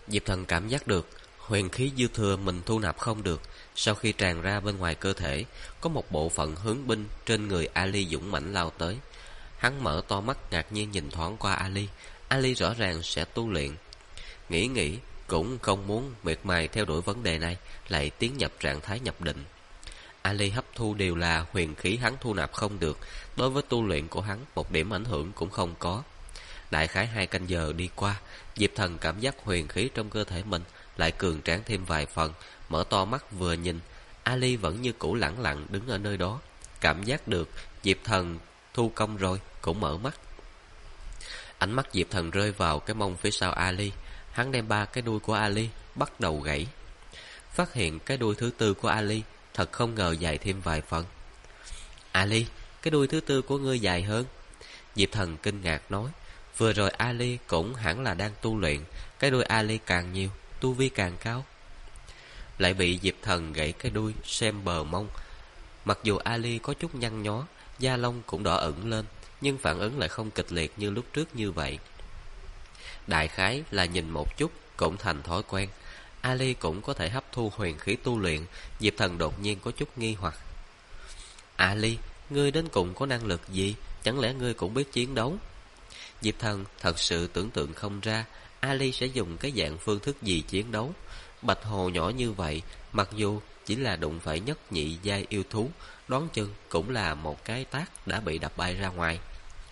Diệp Thần cảm giác được huyền khí dư thừa mình thu nạp không được, sau khi tràn ra bên ngoài cơ thể, có một bộ phận hướng binh trên người Ali dũng mãnh lao tới. Hắn mở to mắt ngạc nhiên nhìn thoáng qua Ali. Ali rõ ràng sẽ tu luyện. Nghĩ cũng không muốn miệt mài theo đuổi vấn đề này, lại tiến nhập trạng thái nhập định. Ali hấp thu đều là huyền khí hắn thu nạp không được, đối với tu luyện của hắn một điểm ảnh hưởng cũng không có. Đại khái 2 canh giờ đi qua, Diệp Thần cảm giác huyền khí trong cơ thể mình lại cường tráng thêm vài phần. Mở to mắt vừa nhìn, Ali vẫn như cũ lẳng lặng đứng ở nơi đó. Cảm giác được Diệp Thần thu công rồi, cũng mở mắt. Ánh mắt Diệp Thần rơi vào cái mông phía sau Ali. Hắn đem 3 cái đuôi của Ali bắt đầu gãy. Phát hiện cái đuôi thứ 4 của Ali thật không ngờ dài thêm vài phần. Ali, cái đuôi thứ 4 của ngươi dài hơn. Diệp Thần kinh ngạc nói. Vừa rồi Ali cũng hẳn là đang tu luyện, cái đuôi Ali càng nhiều, tu vi càng cao. Lại bị Diệp Thần gãy cái đuôi xem bờ mông. Mặc dù Ali có chút nhăn nhó, da lông cũng đỏ ửng lên, nhưng phản ứng lại không kịch liệt như lúc trước như vậy. Đại khái là nhìn một chút cũng thành thói quen. Ali cũng có thể hấp thu huyền khí tu luyện. Diệp Thần đột nhiên có chút nghi hoặc. Ali, ngươi đến cùng có năng lực gì? Chẳng lẽ ngươi cũng biết chiến đấu? Diệp Thần thật sự tưởng tượng không ra Ali sẽ dùng cái dạng phương thức gì chiến đấu. Bạch hồ nhỏ như vậy, mặc dù chỉ là đụng phải nhất nhị giai yêu thú, đoán chừng cũng là một cái tát đã bị đập bay ra ngoài.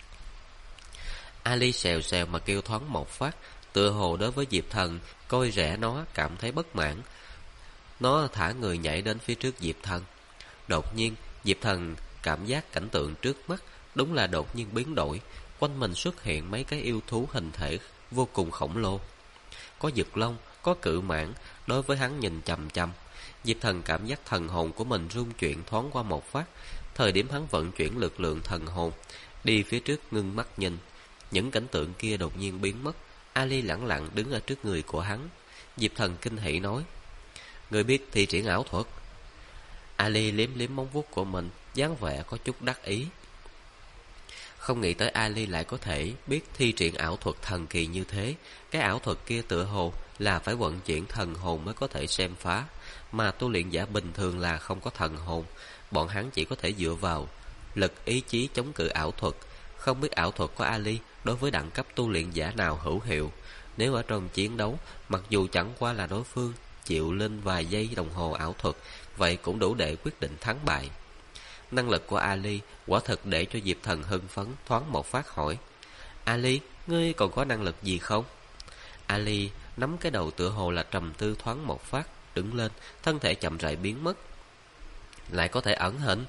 Ali xèo xèo mà kêu thoáng một phát, tựa hồ đối với Diệp Thần coi rẻ nó cảm thấy bất mãn. Nó thả người nhảy đến phía trước Diệp Thần. Đột nhiên Diệp Thần cảm giác cảnh tượng trước mắt đúng là đột nhiên biến đổi. Quanh mình xuất hiện mấy cái yêu thú hình thể vô cùng khổng lồ, có giật lông, có cự mãng. Đối với hắn nhìn chằm chằm, Diệp Thần cảm giác thần hồn của mình rung chuyển thoáng qua một phát. Thời điểm hắn vận chuyển lực lượng thần hồn đi phía trước ngưng mắt nhìn, những cảnh tượng kia đột nhiên biến mất. Ali lẳng lặng đứng ở trước người của hắn. Diệp Thần kinh hỉ nói: "Người biết thi triển ảo thuật?" Ali liếm liếm móng vuốt của mình, dáng vẻ có chút đắc ý. Không nghĩ tới Ali lại có thể biết thi triển ảo thuật thần kỳ như thế. Cái ảo thuật kia tựa hồ là phải vận chuyển thần hồn mới có thể xem phá, mà tu luyện giả bình thường là không có thần hồn. Bọn hắn chỉ có thể dựa vào lực ý chí chống cự ảo thuật. Không biết ảo thuật của Ali đối với đẳng cấp tu luyện giả nào hữu hiệu. Nếu ở trong chiến đấu, mặc dù chẳng qua là đối phương chịu lên vài giây đồng hồ ảo thuật, vậy cũng đủ để quyết định thắng bại. Năng lực của Ali quả thực để cho Diệp Thần hưng phấn, thoáng một phát hỏi: "Ali, ngươi còn có năng lực gì không?" Ali nắm cái đầu tựa hồ là trầm tư thoáng một phát, đứng lên, thân thể chậm rãi biến mất. "Lại có thể ẩn hình?"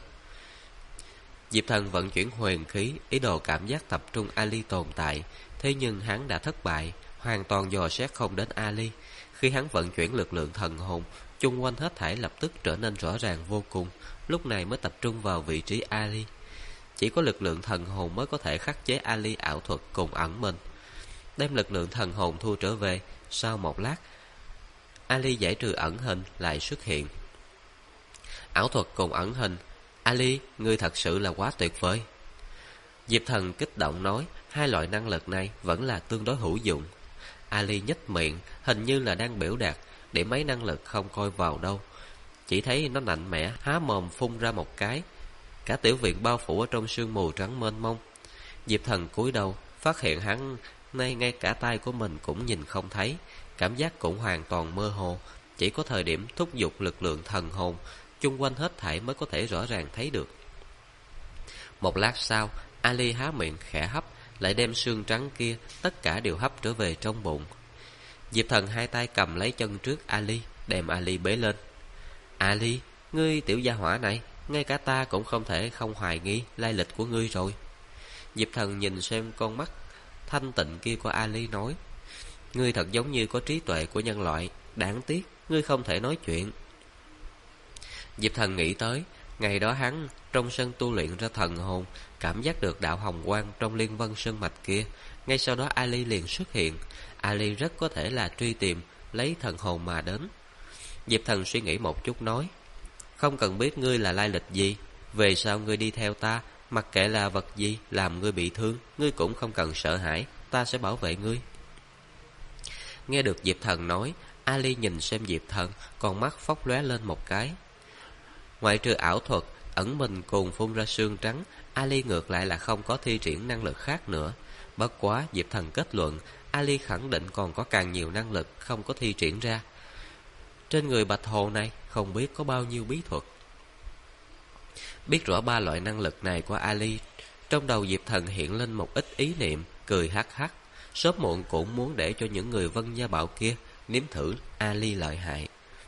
Diệp Thần vận chuyển huyền khí, ý đồ cảm giác tập trung Ali tồn tại. Thế nhưng hắn đã thất bại, hoàn toàn dò xét không đến Ali. Khi hắn vận chuyển lực lượng thần hồn, chung quanh hết thảy lập tức trở nên rõ ràng vô cùng. Lúc này mới tập trung vào vị trí Ali. Chỉ có lực lượng thần hồn mới có thể khắc chế Ali ảo thuật cùng ẩn mình. Đem lực lượng thần hồn thu trở về. Sau một lát, Ali giải trừ ẩn hình lại xuất hiện. Ảo thuật cùng ẩn hình, Ali, ngươi thật sự là quá tuyệt vời. Diệp Thần kích động nói, hai loại năng lực này vẫn là tương đối hữu dụng. Ali nhếch miệng, hình như là đang biểu đạt để mấy năng lực không coi vào đâu. Chỉ thấy nó mạnh mẽ há mồm phun ra một cái, cả tiểu viện bao phủ ở trong sương mù trắng mênh mông. Diệp Thần cúi đầu, phát hiện hắn nay ngay cả tay của mình cũng nhìn không thấy, cảm giác cũng hoàn toàn mơ hồ. Chỉ có thời điểm thúc giục lực lượng thần hồn, chung quanh hết thảy mới có thể rõ ràng thấy được. Một lát sau, Ali há miệng khẽ hấp, lại đem xương trắng kia tất cả đều hấp trở về trong bụng. Diệp Thần hai tay cầm lấy chân trước Ali, đem Ali bế lên. Ali, ngươi tiểu gia hỏa này, ngay cả ta cũng không thể không hoài nghi lai lịch của ngươi rồi. Diệp Thần nhìn xem con mắt thanh tịnh kia của Ali nói, ngươi thật giống như có trí tuệ của nhân loại, đáng tiếc ngươi không thể nói chuyện. Diệp Thần nghĩ tới ngày đó hắn trong sân tu luyện ra thần hồn, cảm giác được đạo hồng quang trong liên vân sơn mạch kia. Ngay sau đó Ali liền xuất hiện. Ali rất có thể là truy tìm lấy thần hồn mà đến. Diệp Thần suy nghĩ một chút nói, không cần biết ngươi là lai lịch gì, về sau ngươi đi theo ta, mặc kệ là vật gì làm ngươi bị thương, ngươi cũng không cần sợ hãi, ta sẽ bảo vệ ngươi. Nghe được Diệp Thần nói, Ali nhìn xem Diệp Thần, con mắt phóng lóe lên một cái. Ngoại trừ ảo thuật, ẩn mình cùng phun ra sương trắng, Ali ngược lại là không có thi triển năng lực khác nữa. Bất quá, Diệp Thần kết luận, Ali khẳng định còn có càng nhiều năng lực không có thi triển ra. Trên người Bạch Hồ này không biết có bao nhiêu bí thuật. Biết rõ ba loại năng lực này của Ali, trong đầu Diệp Thần hiện lên một ít ý niệm, cười hắc hắc. Sớm muộn cũng muốn để cho những người Vân Gia Bảo kia nếm thử Ali lợi hại.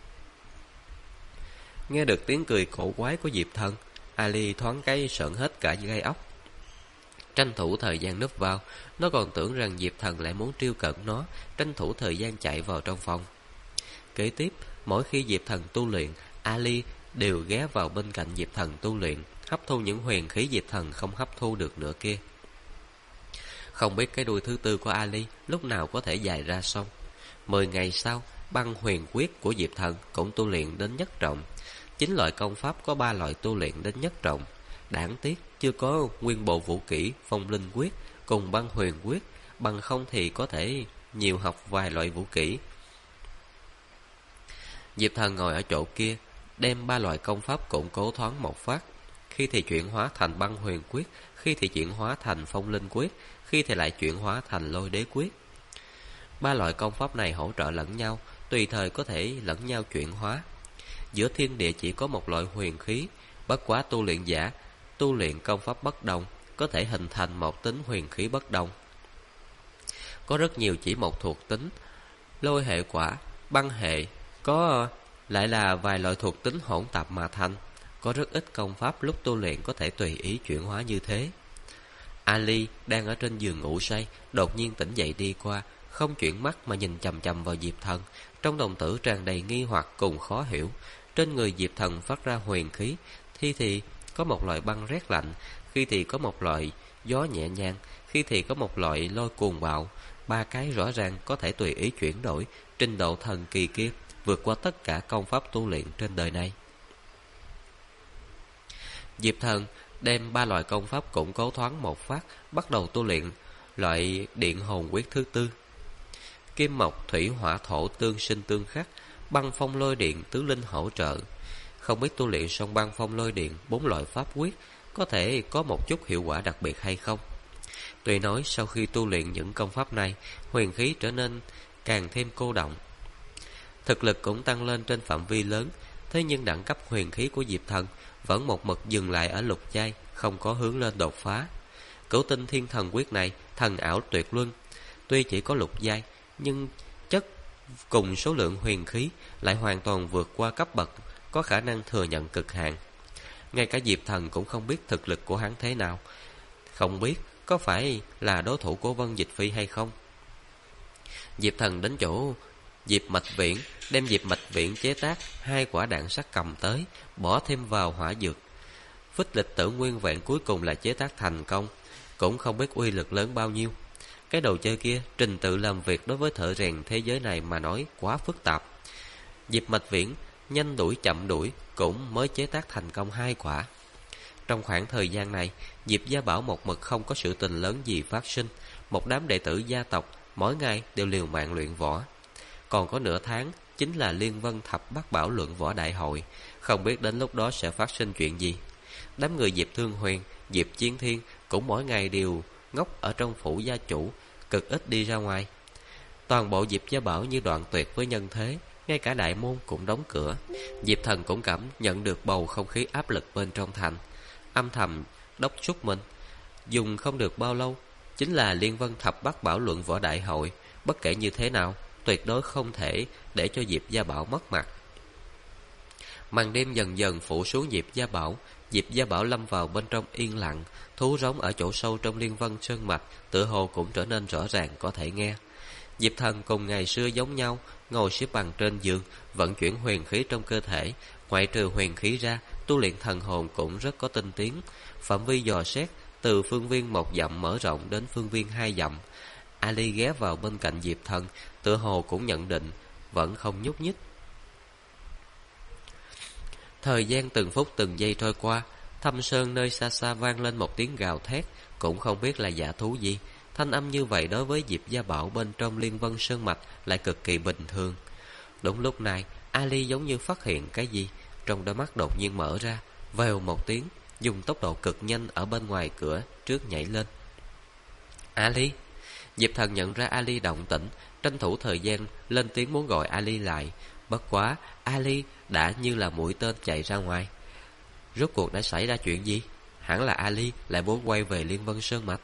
Nghe được tiếng cười cổ quái của Diệp Thần, Ali thoáng cái sợn hết cả gai ốc. Tranh thủ thời gian núp vào, nó còn tưởng rằng Diệp Thần lại muốn trêu cợt nó, tranh thủ thời gian chạy vào trong phòng. Kế tiếp, mỗi khi Diệp Thần tu luyện, Ali đều ghé vào bên cạnh Diệp Thần tu luyện, hấp thu những huyền khí Diệp Thần không hấp thu được nữa kia. Không biết cái đuôi thứ tư của Ali lúc nào có thể dài ra xong. 10 ngày sau, băng huyền quyết của Diệp Thần cũng tu luyện đến nhất trọng. 9 loại công pháp có 3 loại tu luyện đến nhất trọng. Đáng tiếc chưa có nguyên bộ vũ kỹ phong linh quyết cùng băng huyền quyết, bằng không thì có thể nhiều học vài loại vũ kỹ. Diệp Thần ngồi ở chỗ kia, đem 3 loại công pháp củng cố thoáng một phát. Khi thì chuyển hóa thành băng huyền quyết, khi thì chuyển hóa thành phong linh quyết, khi thì lại chuyển hóa thành lôi đế quyết. 3 loại công pháp này hỗ trợ lẫn nhau, tùy thời có thể lẫn nhau chuyển hóa. Giữa thiên địa chỉ có một loại huyền khí, bất quá tu luyện giả tu luyện công pháp bất đồng, có thể hình thành một tính huyền khí bất đồng. Có rất nhiều chỉ một thuộc tính, lôi hệ quả, băng hệ, có lại là vài loại thuộc tính hỗn tạp mà thành. Có rất ít công pháp lúc tu luyện có thể tùy ý chuyển hóa như thế. Ali đang ở trên giường ngủ say, đột nhiên tỉnh dậy đi qua, không chuyển mắt mà nhìn chằm chằm vào Diệp Thần, trong đồng tử tràn đầy nghi hoặc cùng khó hiểu. Trên người Diệp Thần phát ra huyền khí, khi thì có một loại băng rét lạnh, khi thì có một loại gió nhẹ nhàng, khi thì có một loại lôi cuồng bạo. 3 cái rõ ràng có thể tùy ý chuyển đổi, trình độ thần kỳ kia vượt qua tất cả công pháp tu luyện trên đời này. Diệp Thần đem 3 loại công pháp củng cố thoáng một phát, bắt đầu tu luyện loại điện hồn quyết thứ tư. Kim mộc thủy hỏa thổ tương sinh tương khắc, băng phong lôi điện tứ linh hỗ trợ. Không biết tu luyện xong băng phong lôi điện 4 loại pháp quyết có thể có một chút hiệu quả đặc biệt hay không. Tuy nói sau khi tu luyện những công pháp này, huyền khí trở nên càng thêm cô động, thực lực cũng tăng lên trên phạm vi lớn. Thế nhưng đẳng cấp huyền khí của Diệp Thần vẫn một mực dừng lại ở lục giai, không có hướng lên đột phá. Cửu tinh thiên thần quyết này thần ảo tuyệt luân, tuy chỉ có lục giai, nhưng chất cùng số lượng huyền khí lại hoàn toàn vượt qua cấp bậc có khả năng thừa nhận cực hạn. Ngay cả Diệp Thần cũng không biết thực lực của hắn thế nào, không biết có phải là đối thủ của Vân Dịch Phi hay không. Diệp Thần đến chỗ Diệp Mạch Viễn, đem Diệp Mạch Viễn chế tác 2 quả đạn sắt cầm tới, bỏ thêm vào hỏa dược. Phích lịch tử nguyên vẹn cuối cùng là chế tác thành công, cũng không biết uy lực lớn bao nhiêu. Cái đồ chơi kia, trình tự làm việc đối với thợ rèn thế giới này mà nói quá phức tạp. Diệp Mạch Viễn nhanh đuổi chậm đuổi cũng mới chế tác thành công 2 quả. Trong khoảng thời gian này, Diệp Gia Bảo một mực không có sự tình lớn gì phát sinh. Một đám đệ tử gia tộc mỗi ngày đều liều mạng luyện võ. Còn có nửa tháng chính là Liên Vân Thập Bát Bảo luận võ đại hội, không biết đến lúc đó sẽ phát sinh chuyện gì. Đám người Diệp Thương Huyền, Diệp Chiến Thiên cũng mỗi ngày đều ngốc ở trong phủ gia chủ, cực ít đi ra ngoài. Toàn bộ Diệp Gia Bảo như đoạn tuyệt với nhân thế, ngay cả đại môn cũng đóng cửa. Diệp Thần cũng cảm nhận được bầu không khí áp lực bên trong thành, âm thầm đốc thúc mình. Dùng không được bao lâu, chính là Liên Vân Thập Bát Bảo luận võ đại hội. Bất kể như thế nào, tuyệt đối không thể để cho Diệp Gia Bảo mất mặt. Màn đêm dần dần phủ xuống Diệp Gia Bảo. Diệp Gia Bảo lâm vào bên trong yên lặng. Thú rống ở chỗ sâu trong Liên Vân Sơn Mạch tựa hồ cũng trở nên rõ ràng có thể nghe. Diệp Thần cùng ngày xưa giống nhau, ngồi xếp bằng trên giường, vận chuyển huyền khí trong cơ thể. Ngoại trừ huyền khí ra, tu luyện thần hồn cũng rất có tinh tiến. Phạm vi dò xét từ phương viên 1 dặm mở rộng đến phương viên 2 dặm. Ali ghé vào bên cạnh Diệp Thần, tựa hồ cũng nhận định, vẫn không nhúc nhích. Thời gian từng phút từng giây trôi qua, Thâm Sơn nơi xa xa vang lên một tiếng gào thét, cũng không biết là dã thú gì. Thanh âm như vậy đối với Diệp Gia Bảo bên trong Liên Vân Sơn Mạch lại cực kỳ bình thường. Đúng lúc này, Ali giống như phát hiện cái gì, trong đôi mắt đột nhiên mở ra, vèo một tiếng, dùng tốc độ cực nhanh ở bên ngoài cửa trước nhảy lên. Ali! Diệp Thần nhận ra Ali động tĩnh, tranh thủ thời gian lên tiếng muốn gọi Ali lại. Bất quá, Ali đã như là mũi tên chạy ra ngoài. Rốt cuộc đã xảy ra chuyện gì? Hẳn là Ali lại muốn quay về Liên Vân Sơn Mạch.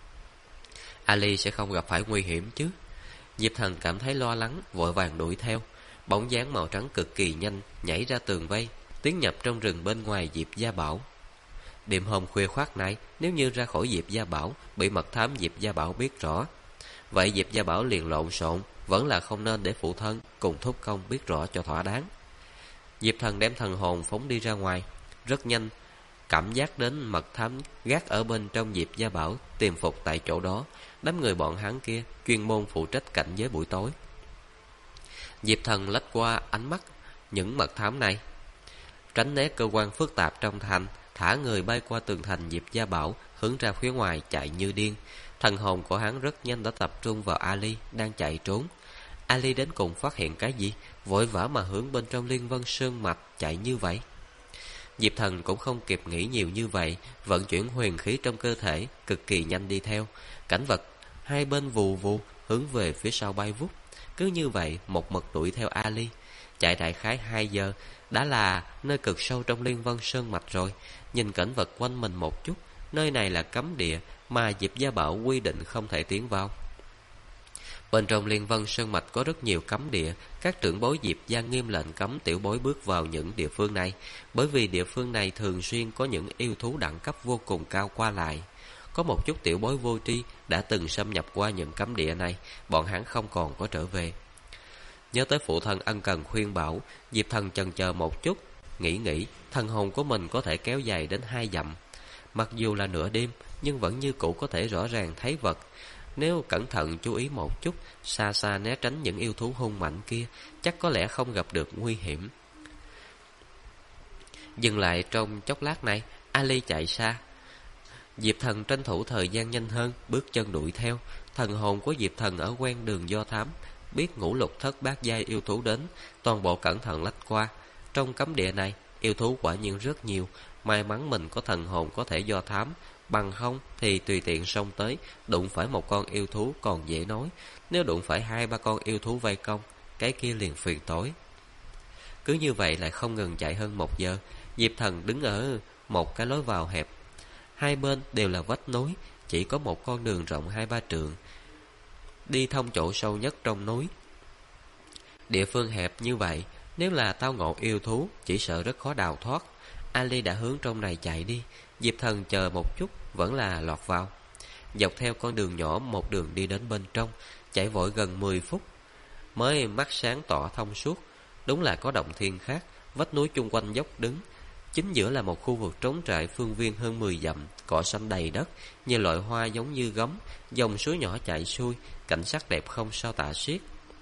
Ali sẽ không gặp phải nguy hiểm chứ? Diệp Thần cảm thấy lo lắng, vội vàng đuổi theo. Bóng dáng màu trắng cực kỳ nhanh nhảy ra tường vây, tiến nhập trong rừng bên ngoài Diệp Gia Bảo. Đêm hôm khuya khoắt này, nếu như ra khỏi Diệp Gia Bảo, bị mật thám Diệp Gia Bảo biết rõ, vậy Diệp Gia Bảo liền lộn xộn, vẫn là không nên để phụ thân cùng thúc công biết rõ cho thỏa đáng. Diệp Thần đem thần hồn phóng đi ra ngoài, rất nhanh cảm giác đến mật thám gác ở bên trong Diệp Gia Bảo tìm phục tại chỗ đó. Đám người bọn hắn kia chuyên môn phụ trách cảnh giới buổi tối. Diệp Thần lách qua ánh mắt những mật thám này, tránh né cơ quan phức tạp trong thành, thả người bay qua tường thành Diệp Gia Bảo, hướng ra phía ngoài chạy như điên. Thần hồn của hắn rất nhanh đã tập trung vào Ali đang chạy trốn. Ali đến cùng phát hiện cái gì, vội vã mà hướng bên trong Liên Vân Sơn Mạch chạy như vậy. Diệp Thần cũng không kịp nghĩ nhiều như vậy, vận chuyển huyền khí trong cơ thể, cực kỳ nhanh đi theo. Cảnh vật hai bên vù vù hướng về phía sau bay vút. Cứ như vậy một mực đuổi theo Ali. Chạy đại khái 2 giờ, đã là nơi cực sâu trong Liên Vân Sơn Mạch rồi. Nhìn cảnh vật quanh mình một chút, nơi này là cấm địa mà Diệp Gia Bảo quy định không thể tiến vào. Bên trong Liên Vân Sơn Mạch có rất nhiều cấm địa, các trưởng bối Diệp gia nghiêm lệnh cấm tiểu bối bước vào những địa phương này, bởi vì địa phương này thường xuyên có những yêu thú đẳng cấp vô cùng cao qua lại. Có một chút tiểu bối vô tri đã từng xâm nhập qua những cấm địa này, bọn hắn không còn có trở về. Nhớ tới phụ thân ân cần khuyên bảo, Diệp Thần chần chờ một chút, nghĩ thần hồn của mình có thể kéo dài đến 2 dặm. Mặc dù là nửa đêm, nhưng vẫn như cũ có thể rõ ràng thấy vật. Nếu cẩn thận chú ý một chút, xa xa né tránh những yêu thú hung mạnh kia, chắc có lẽ không gặp được nguy hiểm. Dừng lại trong chốc lát này, Ali chạy xa. Diệp Thần tranh thủ thời gian nhanh hơn, bước chân đuổi theo. Thần hồn của Diệp Thần ở quen đường do thám, biết ngũ lục thất bát giai yêu thú đến, toàn bộ cẩn thận lách qua. Trong cấm địa này, yêu thú quả nhiên rất nhiều, may mắn mình có thần hồn có thể do thám, bằng không thì tùy tiện xông tới, đụng phải một con yêu thú còn dễ nói, nếu đụng phải 2-3 con yêu thú vây công, cái kia liền phiền tối. Cứ như vậy lại không ngừng chạy hơn 1 giờ, Diệp Thần đứng ở một cái lối vào hẹp. Hai bên đều là vách núi, chỉ có một con đường rộng 2-3 trượng, đi thông chỗ sâu nhất trong núi. Địa phương hẹp như vậy, nếu là tao ngộ yêu thú, chỉ sợ rất khó đào thoát. Ali đã hướng trong này chạy đi, Diệp Thần chờ một chút, vẫn là lọt vào. Dọc theo con đường nhỏ một đường đi đến bên trong, chạy vội gần 10 phút, mới mắt sáng tỏ thông suốt. Đúng là có động thiên khác, vách núi chung quanh dốc đứng. Chính giữa là một khu vực trống trại phương viên hơn 10 dặm, cỏ xanh đầy đất, nhiều loại hoa giống như gấm, dòng suối nhỏ chảy xuôi, cảnh sắc đẹp không sao tả xiết.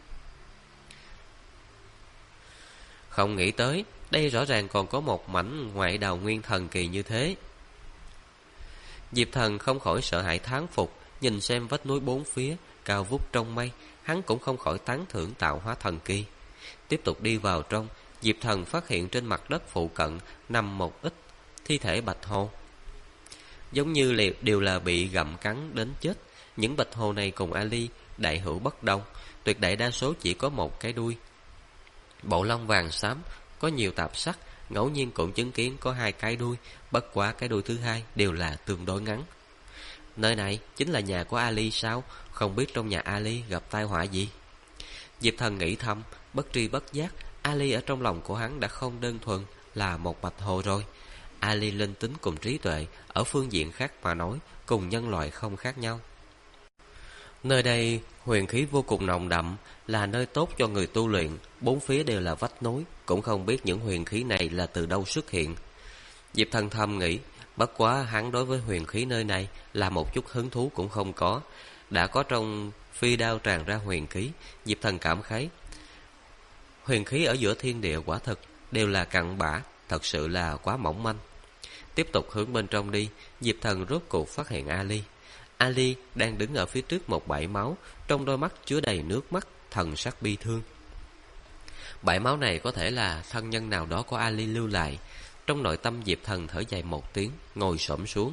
Không nghĩ tới, đây rõ ràng còn có một mảnh ngoại đào nguyên thần kỳ như thế. Diệp Thần không khỏi sợ hãi thán phục, nhìn xem vách núi bốn phía, cao vút trong mây, hắn cũng không khỏi tán thưởng tạo hóa thần kỳ. Tiếp tục đi vào trong, Diệp Thần phát hiện trên mặt đất phụ cận nằm một ít thi thể bạch hồ. Giống như đều là bị gặm cắn đến chết. Những bạch hồ này cùng Ali đại hữu bất đồng, tuyệt đại đa số chỉ có một cái đuôi. Bộ lông vàng xám, có nhiều tạp sắc, ngẫu nhiên cũng chứng kiến có 2 cái đuôi, bất quá cái đuôi thứ hai đều là tương đối ngắn. Nơi này chính là nhà của Ali sao? Không biết trong nhà Ali gặp tai họa gì? Diệp Thần nghĩ thầm, bất tri bất giác, Ali ở trong lòng của hắn đã không đơn thuần là một bạch hồ rồi. Ali linh tính cùng trí tuệ, ở phương diện khác mà nói, cùng nhân loại không khác nhau. Nơi đây huyền khí vô cùng nồng đậm, là nơi tốt cho người tu luyện, bốn phía đều là vách núi, cũng không biết những huyền khí này là từ đâu xuất hiện. Diệp Thần thầm nghĩ, bất quá hắn đối với huyền khí nơi này là một chút hứng thú cũng không có. Đã có trong phi đao tràn ra huyền khí, Diệp Thần cảm khái. Huyền khí ở giữa thiên địa quả thực đều là cặn bã, thật sự là quá mỏng manh. Tiếp tục hướng bên trong đi, Diệp Thần rốt cuộc phát hiện Ali. Ali đang đứng ở phía trước một bãi máu, trong đôi mắt chứa đầy nước mắt, thần sắc bi thương. Bãi máu này có thể là thân nhân nào đó của Ali lưu lại. Trong nội tâm Diệp Thần thở dài một tiếng, ngồi xổm xuống,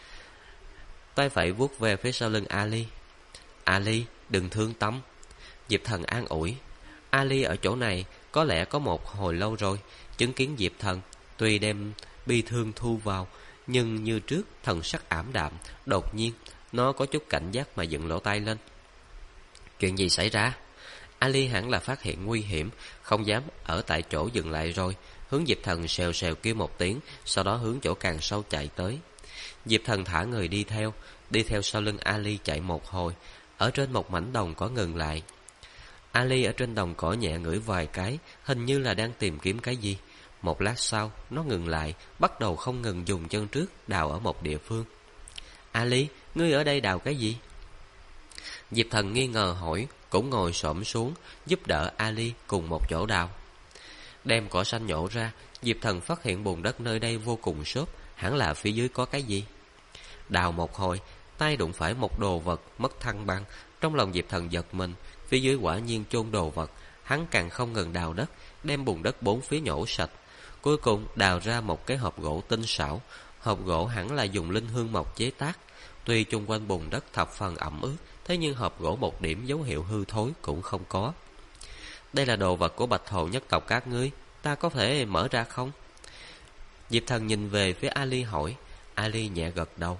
tay phải vuốt về phía sau lưng Ali. Ali, đừng thương tâm. Diệp Thần an ủi. Ali ở chỗ này có lẽ có một hồi lâu rồi, chứng kiến Diệp Thần, tuy đem bi thương thu vào, nhưng như trước thần sắc ảm đạm. Đột nhiên nó có chút cảnh giác mà dựng lỗ tai lên. Chuyện gì xảy ra? Ali hẳn là phát hiện nguy hiểm, không dám ở tại chỗ dừng lại rồi, hướng Diệp Thần xèo xèo kêu một tiếng, sau đó hướng chỗ càng sâu chạy tới. Diệp Thần thả người đi theo sau lưng Ali chạy một hồi, ở trên một mảnh đồng cỏ ngừng lại. Ali ở trên đồng cỏ nhẹ ngửi vài cái, hình như là đang tìm kiếm cái gì. Một lát sau, nó ngừng lại, bắt đầu không ngừng dùng chân trước đào ở một địa phương. Ali, ngươi ở đây đào cái gì? Diệp Thần nghi ngờ hỏi, cũng ngồi xổm xuống, giúp đỡ Ali cùng một chỗ đào. Đem cỏ xanh nhổ ra, Diệp Thần phát hiện bùn đất nơi đây vô cùng xốp, hẳn là phía dưới có cái gì. Đào một hồi, tay đụng phải một đồ vật mất thăng bằng. Trong lòng Diệp Thần giật mình, phía dưới quả nhiên chôn đồ vật. Hắn càng không ngừng đào đất, đem bùn đất bốn phía nhổ sạch. Cuối cùng đào ra một cái hộp gỗ tinh xảo. Hộp gỗ hẳn là dùng linh hương mộc chế tác. Tuy chung quanh bùn đất thập phần ẩm ướt, thế nhưng hộp gỗ một điểm dấu hiệu hư thối cũng không có. Đây là đồ vật của Bạch Hồ nhất tộc các ngươi, ta có thể mở ra không? Diệp Thần nhìn về phía Ali hỏi. Ali nhẹ gật đầu.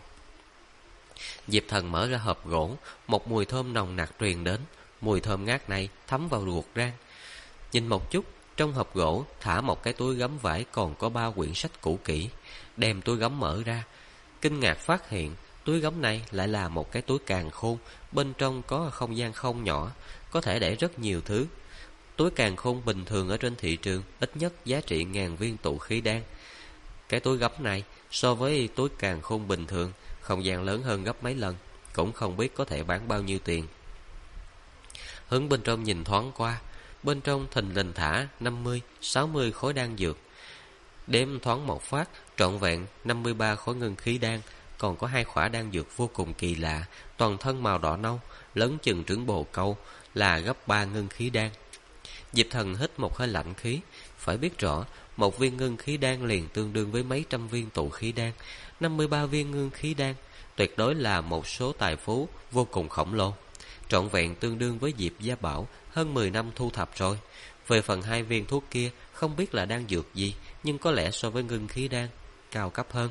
Diệp Thần mở ra hộp gỗ, một mùi thơm nồng nặc truyền đến. Mùi thơm ngát này thấm vào ruột gan. Nhìn một chút, trong hộp gỗ thả một cái túi gấm vải còn có 3 quyển sách cũ kỹ. Đem túi gấm mở ra, kinh ngạc phát hiện túi gấm này lại là một cái túi càn khôn. Bên trong có không gian không nhỏ, có thể để rất nhiều thứ. Túi càn khôn bình thường ở trên thị trường ít nhất giá trị 1000 viên tụ khí đan. Cái túi gấm này so với túi càn khôn bình thường, không gian lớn hơn gấp mấy lần, cũng không biết có thể bán bao nhiêu tiền. Hướng bên trong nhìn thoáng qua, bên trong thình lình thả 50-60 khối đan dược. Đếm thoáng một phát, trọn vẹn 53 khối ngân khí đan. Còn có 2 khỏa đan dược vô cùng kỳ lạ, toàn thân màu đỏ nâu, lớn chừng trứng bồ câu, là gấp 3 ngân khí đan. Diệp Thần hít một hơi lạnh khí. Phải biết rõ, một viên ngân khí đan liền tương đương với mấy trăm viên tụ khí đan. 53 viên ngân khí đan tuyệt đối là một số tài phú vô cùng khổng lồ, trọn vẹn tương đương với Diệp Gia Bảo hơn 10 năm thu thập rồi. Về phần 2 viên thuốc kia, không biết là đan dược gì, nhưng có lẽ so với ngân khí đan cao cấp hơn.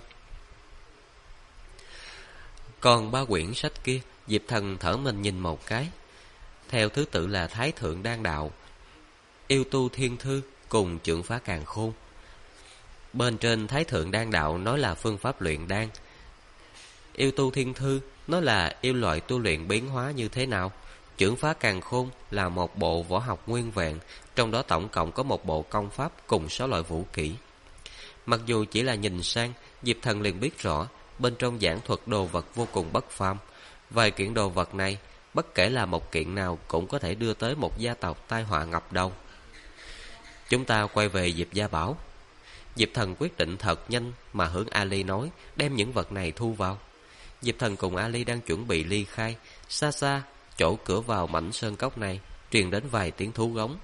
Còn 3 quyển sách kia, Diệp Thần thở mình nhìn một cái. Theo thứ tự là Thái Thượng Đan Đạo, Yêu Tu Thiên Thư cùng Chưởng Phá Càn Khôn. Bên trên Thái Thượng Đan Đạo nói là phương pháp luyện đan, Yêu Tu Thiên Thư nói là yêu loại tu luyện biến hóa như thế nào, Chưởng Phá Càn Khôn là một bộ võ học nguyên vẹn, trong đó tổng cộng có một bộ công pháp cùng 6 loại vũ kỹ. Mặc dù chỉ là nhìn sang, Diệp Thần liền biết rõ bên trong giảng thuật đồ vật vô cùng bất phàm. Vài kiện đồ vật này, bất kể là một kiện nào cũng có thể đưa tới một gia tộc tai họa ngập đầu. Chúng ta quay về Diệp Gia Bảo. Diệp Thần quyết định thật nhanh mà hướng Ali nói, đem những vật này thu vào. Diệp Thần cùng Ali đang chuẩn bị ly khai. Xa xa, chỗ cửa vào mảnh sơn cốc này truyền đến vài tiếng thú gống.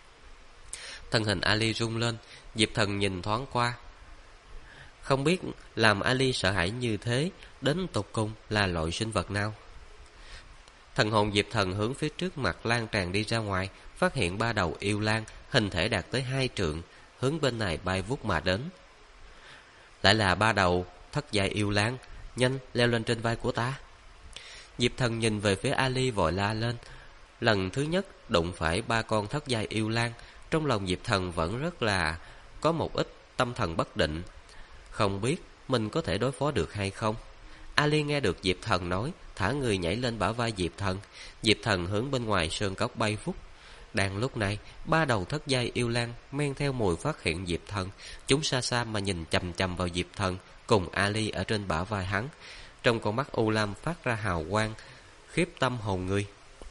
Thân hình Ali rung lên. Diệp Thần nhìn thoáng qua, không biết làm Ali sợ hãi như thế đến tột cùng là loại sinh vật nào. Thần hồn Diệp Thần hướng phía trước mặt lan tràn đi ra ngoài, phát hiện 3 đầu yêu lang, hình thể đạt tới 2 trượng, hướng bên này bay vút mà đến. Lại là 3 đầu thất giai yêu lang, nhanh leo lên trên vai của ta. Diệp Thần nhìn về phía Ali vội la lên. Lần thứ nhất đụng phải 3 con thất giai yêu lang, trong lòng Diệp Thần vẫn rất là có một ít tâm thần bất định, không biết mình có thể đối phó được hay không. Ali nghe được Diệp Thần nói, thả người nhảy lên bả vai Diệp Thần. Diệp Thần hướng bên ngoài sơn cốc bay vút. Đang lúc này, 3 đầu thất giai yêu lang men theo mùi phát hiện Diệp Thần. Chúng xa xa mà nhìn chằm chằm vào Diệp Thần cùng Ali ở trên bả vai hắn. Trong con mắt u lam phát ra hào quang, khiếp tâm hồn người.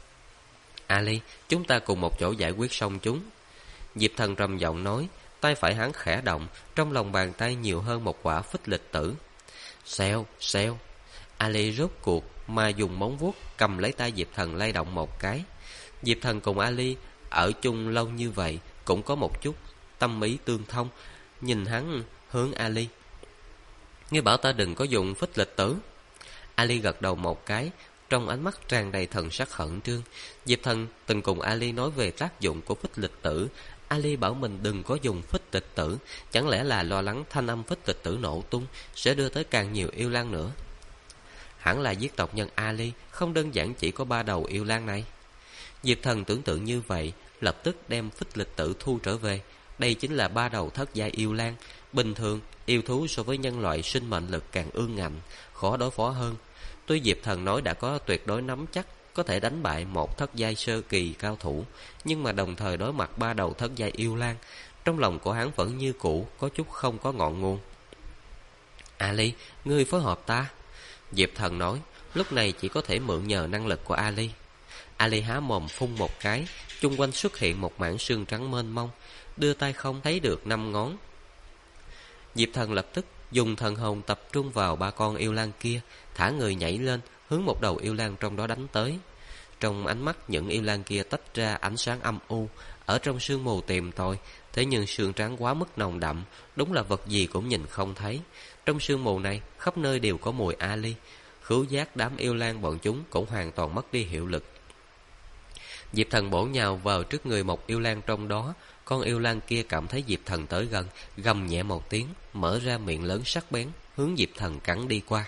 Ali, chúng ta cùng một chỗ giải quyết xong chúng. Diệp Thần trầm giọng nói, tay phải hắn khẽ động, trong lòng bàn tay nhiều hơn một quả phích lịch tử. Xèo, xèo. Ali rốt cuộc mà dùng móng vuốt cầm lấy tay Diệp Thần lay động một cái. Diệp Thần cùng Ali ở chung lâu như vậy cũng có một chút tâm ý tương thông. Nhìn hắn hướng Ali: "Ngươi bảo ta đừng có dùng phích lịch tử." Ali gật đầu một cái, trong ánh mắt tràn đầy thần sắc khẩn trương. Diệp Thần từng cùng Ali nói về tác dụng của phích lịch tử. Ali bảo mình đừng có dùng phích lịch tử, chẳng lẽ là lo lắng thanh âm phích lịch tử nổ tung sẽ đưa tới càng nhiều yêu lang nữa? Hẳn là giết tộc nhân Ali không đơn giản chỉ có 3 đầu yêu lang này. Diệp Thần tưởng tượng như vậy, lập tức đem phích lịch tử thu trở về. Đây chính là 3 đầu thất giai yêu lang. Bình thường, yêu thú so với nhân loại sinh mệnh lực càng ương ngạnh, khó đối phó hơn. Tuy Diệp Thần nói đã có tuyệt đối nắm chắc có thể đánh bại một thất giai sơ kỳ cao thủ, nhưng mà đồng thời đối mặt 3 đầu thất giai yêu lang, trong lòng của hắn vẫn như cũ có chút không có ngọn nguồn. Ali, ngươi phối hợp ta. Diệp Thần nói, lúc này chỉ có thể mượn nhờ năng lực của Ali. Ali há mồm phun một cái, chung quanh xuất hiện một mảng xương trắng mênh mông, đưa tay không thấy được 5 ngón. Diệp Thần lập tức dùng thần hồn tập trung vào 3 con yêu lang kia, thả người nhảy lên, hướng một đầu yêu lang trong đó đánh tới. Trong ánh mắt những yêu lang kia tách ra ánh sáng âm u, ở trong sương mù tìm tòi, thế nhưng sương trắng quá mức nồng đậm, đúng là vật gì cũng nhìn không thấy. Trong sương mù này, khắp nơi đều có mùi Ali. Khứu giác đám yêu lang bọn chúng cũng hoàn toàn mất đi hiệu lực. Diệp Thần bổ nhào vào trước người một yêu lang trong đó. Con yêu lang kia cảm thấy Diệp Thần tới gần, gầm nhẹ một tiếng, mở ra miệng lớn sắc bén, hướng Diệp Thần cắn đi qua.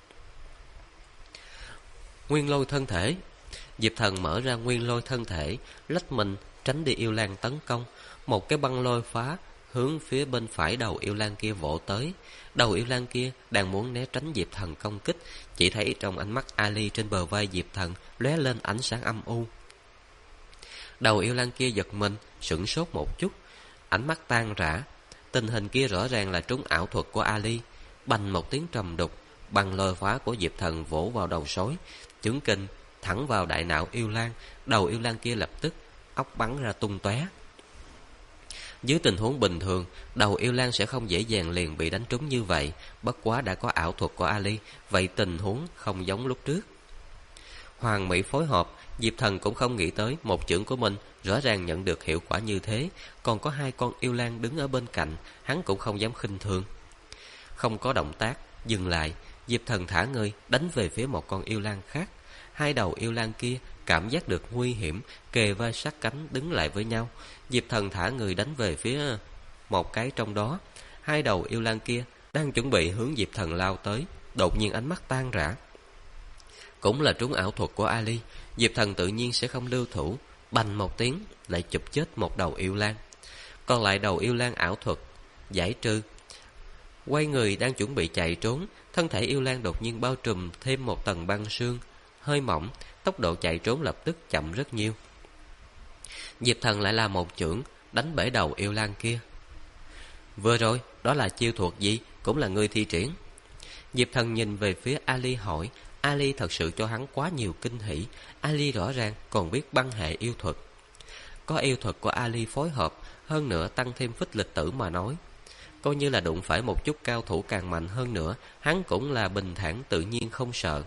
Nguyên lôi thân thể. Diệp Thần mở ra nguyên lôi thân thể, lách mình tránh đi yêu lang tấn công. Một cái băng lôi phá hướng phía bên phải đầu yêu lang kia vỗ tới. Đầu yêu lang kia đang muốn né tránh Diệp Thần công kích, chỉ thấy trong ánh mắt Ali trên bờ vai Diệp Thần lóe lên ánh sáng âm u. Đầu yêu lang kia giật mình, sửng sốt một chút, ánh mắt tan rã. Tình hình kia rõ ràng là trúng ảo thuật của Ali. Bành một tiếng trầm đục, băng lôi phá của Diệp Thần vỗ vào đầu sói, chưởng kình thẳng vào đại não yêu lang. Đầu yêu lang kia lập tức óc bắn ra tung tóe. Dưới tình huống bình thường, đầu yêu lang sẽ không dễ dàng liền bị đánh trúng như vậy, bất quá đã có ảo thuật của Ali, vậy tình huống không giống lúc trước. Hoàn mỹ phối hợp, Diệp Thần cũng không nghĩ tới một chưởng của mình rõ ràng nhận được hiệu quả như thế, còn có 2 con yêu lang đứng ở bên cạnh, hắn cũng không dám khinh thường. Không có động tác, dừng lại, Diệp Thần thả người đánh về phía một con yêu lang khác. 2 đầu yêu lang kia cảm giác được nguy hiểm, kề vai sát cánh đứng lại với nhau. Diệp Thần thả người đánh về phía một cái trong đó. 2 đầu yêu lang kia đang chuẩn bị hướng Diệp Thần lao tới, đột nhiên ánh mắt tan rã. Cũng là trúng ảo thuật của Ali, Diệp Thần tự nhiên sẽ không lưu thủ, bành một tiếng lại chụp chết một đầu yêu lang. Còn lại đầu yêu lang ảo thuật giải trừ, quay người đang chuẩn bị chạy trốn. Thân thể yêu lang đột nhiên bao trùm thêm một tầng băng sương hơi mỏng, tốc độ chạy trốn lập tức chậm rất nhiều. Diệp Thần lại là một chưởng đánh bể đầu yêu lang kia. Vừa rồi đó là chiêu thuật gì, cũng là ngươi thi triển? Diệp Thần nhìn về phía Ali hỏi. Ali thật sự cho hắn quá nhiều kinh hỉ. Ali rõ ràng còn biết băng hệ yêu thuật. Có yêu thuật của Ali phối hợp, hơn nữa tăng thêm phích lịch tử mà nói, coi như là đụng phải một chút cao thủ càng mạnh hơn nữa, hắn cũng là bình thản tự nhiên không sợ.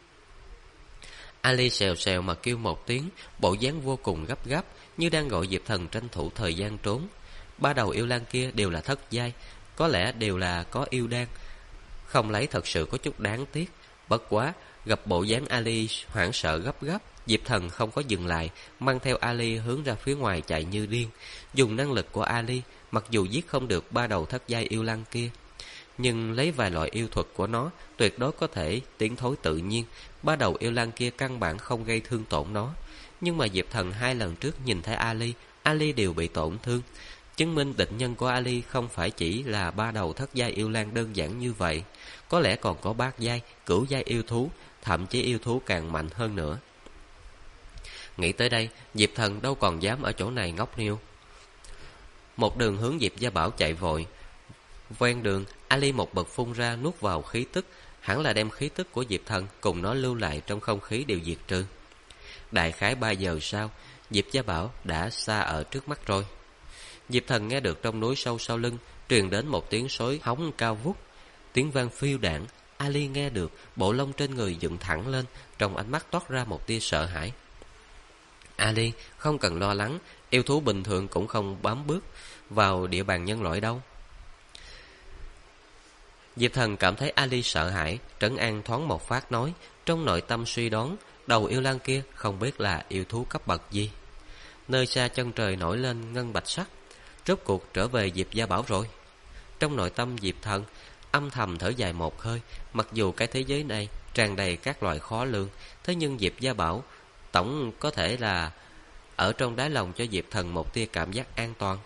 Ali xèo xèo mà kêu một tiếng, bộ dáng vô cùng gấp gáp, như đang gọi Diệp Thần tranh thủ thời gian trốn. 3 đầu yêu lang kia đều là thất giai, có lẽ đều là có yêu đan, không lấy thật sự có chút đáng tiếc. Bất quá gặp bộ dáng Ali hoảng sợ gấp gáp, Diệp Thần không có dừng lại, mang theo Ali hướng ra phía ngoài chạy như điên. Dùng năng lực của Ali, mặc dù giết không được 3 đầu thất giai yêu lang kia, nhưng lấy vài loại yêu thuật của nó tuyệt đối có thể tiến thối tự nhiên. 3 đầu yêu lang kia căn bản không gây thương tổn nó. Nhưng mà Diệp Thần 2 lần trước nhìn thấy Ali đều bị tổn thương, chứng minh địch nhân của Ali không phải chỉ là 3 đầu thất giai yêu lang đơn giản như vậy, có lẽ còn có bát giai, cửu giai yêu thú, thậm chí yêu thú càng mạnh hơn nữa. Nghĩ tới đây, Diệp Thần đâu còn dám ở chỗ này ngốc nghếch. Một đường hướng Diệp Gia Bảo chạy vội. Ven đường, Ali một bật phun ra nuốt vào khí tức, hẳn là đem khí tức của Diệp Thần cùng nó lưu lại trong không khí đều diệt trừ. Đại khái 3 giờ sau, Diệp Gia Bảo đã xa ở trước mắt rồi. Diệp Thần nghe được trong núi sâu sau lưng truyền đến một tiếng sói hống cao vút, tiếng vang phiêu đãng, Ali nghe được, bộ lông trên người dựng thẳng lên, trong ánh mắt toát ra một tia sợ hãi. Ali, không cần lo lắng, yêu thú bình thường cũng không bám bước vào địa bàn nhân loại đâu. Diệp Thần cảm thấy Ali sợ hãi, trấn an thoáng một phát nói, trong nội tâm suy đoán, đầu yêu lang kia không biết là yêu thú cấp bậc gì. Nơi xa chân trời nổi lên ngân bạch sắc, rốt cuộc trở về Diệp Gia Bảo rồi. Trong nội tâm Diệp Thần âm thầm thở dài một hơi, mặc dù cái thế giới này tràn đầy các loại khó lường, thế nhưng Diệp Gia Bảo tổng có thể là ở trong đáy lòng cho Diệp Thần một tia cảm giác an toàn.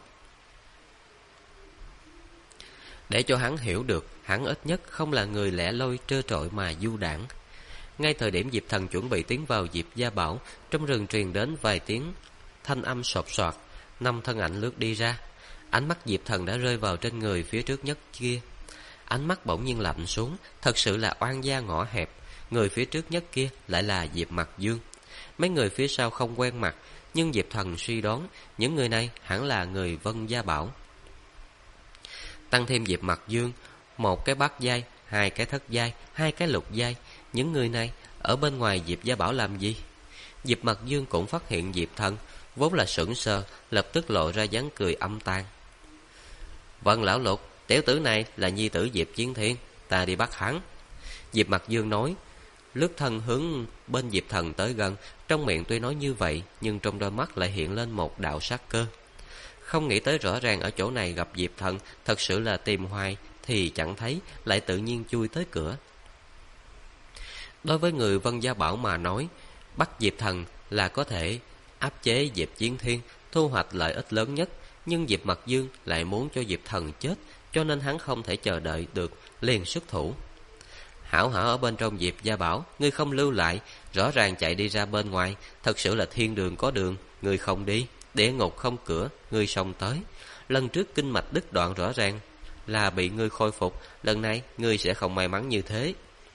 Để cho hắn hiểu được, hắn ít nhất không là người lẻ loi trơ trọi mà du đãng. Ngay thời điểm Diệp Thần chuẩn bị tiến vào Diệp Gia Bảo, trong rừng truyền đến vài tiếng thanh âm sột soạt, 5 thân ảnh lướt đi ra. Ánh mắt Diệp Thần đã rơi vào trên người phía trước nhất kia. Ánh mắt bỗng nhiên lạnh xuống, thật sự là oan gia ngõ hẹp. Người phía trước nhất kia lại là Diệp Mặc Dương. Mấy người phía sau không quen mặt, nhưng Diệp Thần suy đoán những người này hẳn là người Vân Gia Bảo. Tăng thêm Diệp Mặc Dương, một cái bát giai, 2 cái thất giai, 2 cái lục giai. Những người này ở bên ngoài Diệp Gia Bảo làm gì? Diệp Mặc Dương cũng phát hiện Diệp Thần, vốn là sững sờ, lập tức lộ ra dáng cười âm tàn. Vân lão lục, tiểu tử này là nhi tử Diệp Chiến Thiên, ta đi bắt hắn. Diệp Mặc Dương nói, lướt thân hướng bên Diệp Thần tới gần, trong miệng tuy nói như vậy, nhưng trong đôi mắt lại hiện lên một đạo sát cơ. Không nghĩ tới rõ ràng ở chỗ này gặp Diệp Thần, thật sự là tìm hoài thì chẳng thấy, lại tự nhiên chui tới cửa. Đối với người Vân Gia Bảo mà nói, bắt Diệp Thần là có thể áp chế Diệp Chiến Thiên, thu hoạch lợi ích lớn nhất. Nhưng Diệp Mặc Dương lại muốn cho Diệp Thần chết, cho nên hắn không thể chờ đợi được, liền xuất thủ. Hảo hảo ở bên trong Diệp Gia Bảo, ngươi không lưu lại, rõ ràng chạy đi ra bên ngoài, thật sự là thiên đường có đường, ngươi không đi, địa ngục không cửa, ngươi xông tới. Lần trước kinh mạch đứt đoạn rõ ràng là bị ngươi khôi phục, lần này ngươi sẽ không may mắn như thế.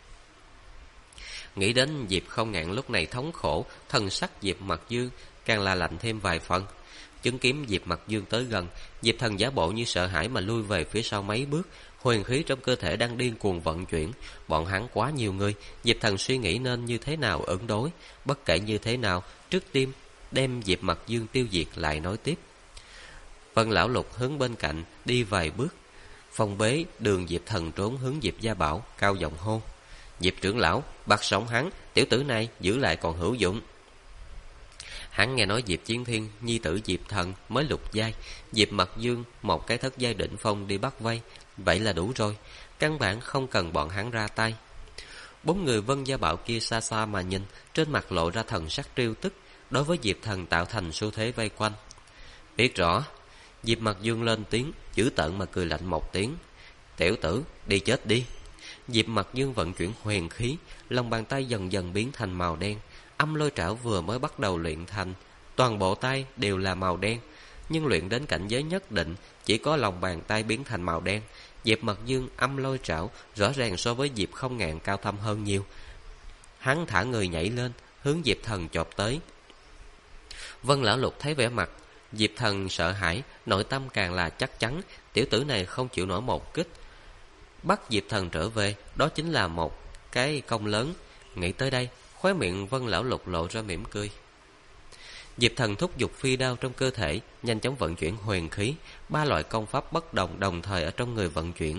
Nghĩ đến Diệp Không Ngạn lúc này thống khổ, thần sắc Diệp Mặc Dương càng là lạnh thêm vài phần. Chứng kiến Diệp Mặc Dương tới gần, Diệp Thần giả bộ như sợ hãi mà lui về phía sau mấy bước, huyền khí trong cơ thể đang điên cuồng vận chuyển. Bọn hắn quá nhiều người, Diệp Thần suy nghĩ nên như thế nào ứng đối. Bất kể như thế nào, trước tiên đem Diệp Mặc Dương tiêu diệt lại nói tiếp. Vân lão lục hướng bên cạnh đi vài bước, phong bế đường Diệp Thần trốn hướng Diệp Gia Bảo, cao giọng hô, Diệp trưởng lão, bắt sống hắn, tiểu tử này giữ lại còn hữu dụng. Hắn nghe nói Diệp Chiến Thiên, nhi tử Diệp Thần mới lục giai, Diệp Mặc Dương một cái thất giai đỉnh phong đi bắt vây, vậy là đủ rồi, căn bản không cần bọn hắn ra tay. 4 người Vân Gia Bảo kia xa xa mà nhìn, trên mặt lộ ra thần sắc trêu tức, đối với Diệp Thần tạo thành xu thế vây quanh. Biết rõ. Diệp Mặc Dương lên tiếng, dữ tợn mà cười lạnh một tiếng, tiểu tử, đi chết đi. Diệp Mặc Dương vận chuyển huyền khí, lòng bàn tay dần dần biến thành màu đen. Âm lôi trảo vừa mới bắt đầu luyện thành, toàn bộ tay đều là màu đen, nhưng luyện đến cảnh giới nhất định, chỉ có lòng bàn tay biến thành màu đen. Diệp Mặc Dương âm lôi trảo rõ ràng so với Diệp Không Ngạn cao thâm hơn nhiều. Hắn thả người nhảy lên, hướng Diệp Thần chộp tới. Vân lão lục thấy vẻ mặt Diệp Thần sợ hãi, nội tâm càng là chắc chắn tiểu tử này không chịu nổi một kích. Bắt Diệp Thần trở về, đó chính là một cái công lớn. Nghĩ tới đây, khóe miệng Vân lão lục lộ ra mỉm cười. Diệp Thần thúc giục phi đao trong cơ thể, nhanh chóng vận chuyển huyền khí, 3 loại công pháp bất đồng đồng thời ở trong người vận chuyển.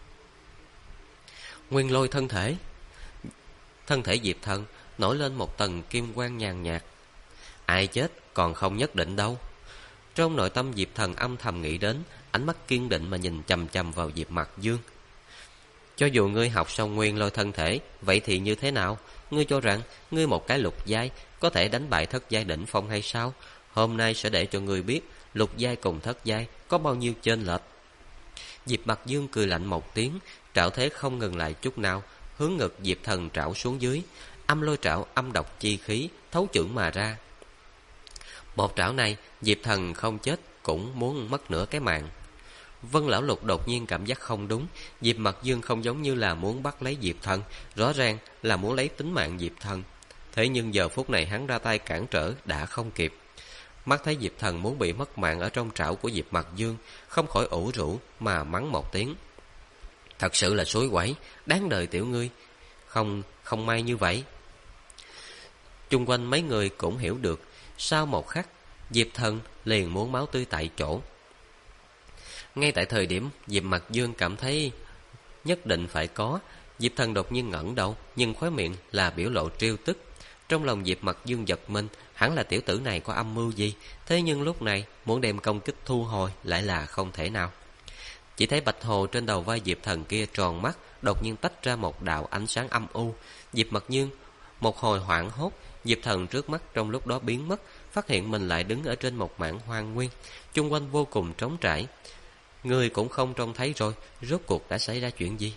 Nguyên lôi thân thể. Thân thể Diệp Thần nổi lên một tầng kim quang nhàn nhạt. Ai chết còn không nhất định đâu. Trong nội tâm Diệp Thần âm thầm nghĩ đến, ánh mắt kiên định mà nhìn chằm chằm vào Diệp Mặc Dương. Cho dù ngươi học xong nguyên lôi thân thể, vậy thì như thế nào? Ngươi cho rằng ngươi một cái lục giai có thể đánh bại thất giai đỉnh phong hay sao? Hôm nay sẽ để cho ngươi biết lục giai cùng thất giai có bao nhiêu chênh lệch. Diệp Mặc Dương cười lạnh một tiếng, trảo thế không ngừng lại chút nào, hướng ngực Diệp Thần trảo xuống dưới. Âm lôi trảo âm độc chi khí thấu chưởng mà ra. Một trảo này Diệp Thần không chết cũng muốn mất nửa cái mạng. Vân lão lục đột nhiên cảm giác không đúng, Diệp Mặc Dương không giống như là muốn bắt lấy Diệp Thần, rõ ràng là muốn lấy tính mạng Diệp Thần. Thế nhưng giờ phút này hắn ra tay cản trở đã không kịp. Mắt thấy Diệp Thần muốn bị mất mạng ở trong trảo của Diệp Mặc Dương, không khỏi ủ rũ mà mắng một tiếng. Thật sự là suối quẩy, đáng đời tiểu ngươi. Không may như vậy. Chung quanh mấy người cũng hiểu được. Sau một khắc, Diệp Thần liền muốn máu tươi tại chỗ. Ngay tại thời điểm Diệp Mặc Dương cảm thấy nhất định phải có, Diệp Thần đột nhiên ngẩng đầu, nhưng khóe miệng là biểu lộ trêu tức. Trong lòng Diệp Mặc Dương giật mình, hẳn là tiểu tử này có âm mưu gì, thế nhưng lúc này muốn đem công kích thu hồi lại là không thể nào. Chỉ thấy bạch hồ trên đầu vai Diệp Thần kia tròn mắt, đột nhiên tách ra một đạo ánh sáng âm u. Diệp Mặc Dương một hồi hoảng hốt, Diệp Thần trước mắt trong lúc đó biến mất, phát hiện mình lại đứng ở trên một mảng hoang nguyên, chung quanh vô cùng trống trải. Người cũng không trông thấy rồi, rốt cuộc đã xảy ra chuyện gì?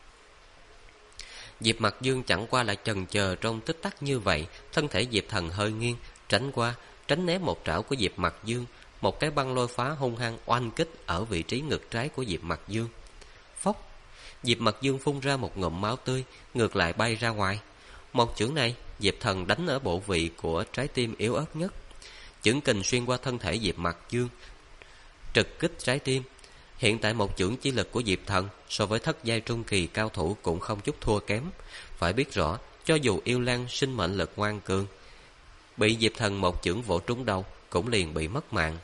Diệp Mặc Dương chẳng qua lại chần chờ trong tích tắc như vậy, thân thể Diệp Thần hơi nghiêng, tránh né một trảo của Diệp Mặc Dương, một cái băng lôi phá hung hăng oanh kích ở vị trí ngực trái của Diệp Mặc Dương. Phốc! Diệp Mặc Dương phun ra một ngụm máu tươi, ngược lại bay ra ngoài. Một chưởng này, Diệp Thần đánh ở bộ vị của trái tim yếu ớt nhất. Chưởng kình xuyên qua thân thể Diệp Mặc Dương, trực kích trái tim. Hiện tại một chưởng chi lực của Diệp Thần so với thất giai trung kỳ cao thủ cũng không chút thua kém. Phải biết rõ, cho dù yêu lang sinh mệnh lực ngoan cường, bị Diệp Thần một chưởng vỗ trúng đầu cũng liền bị mất mạng.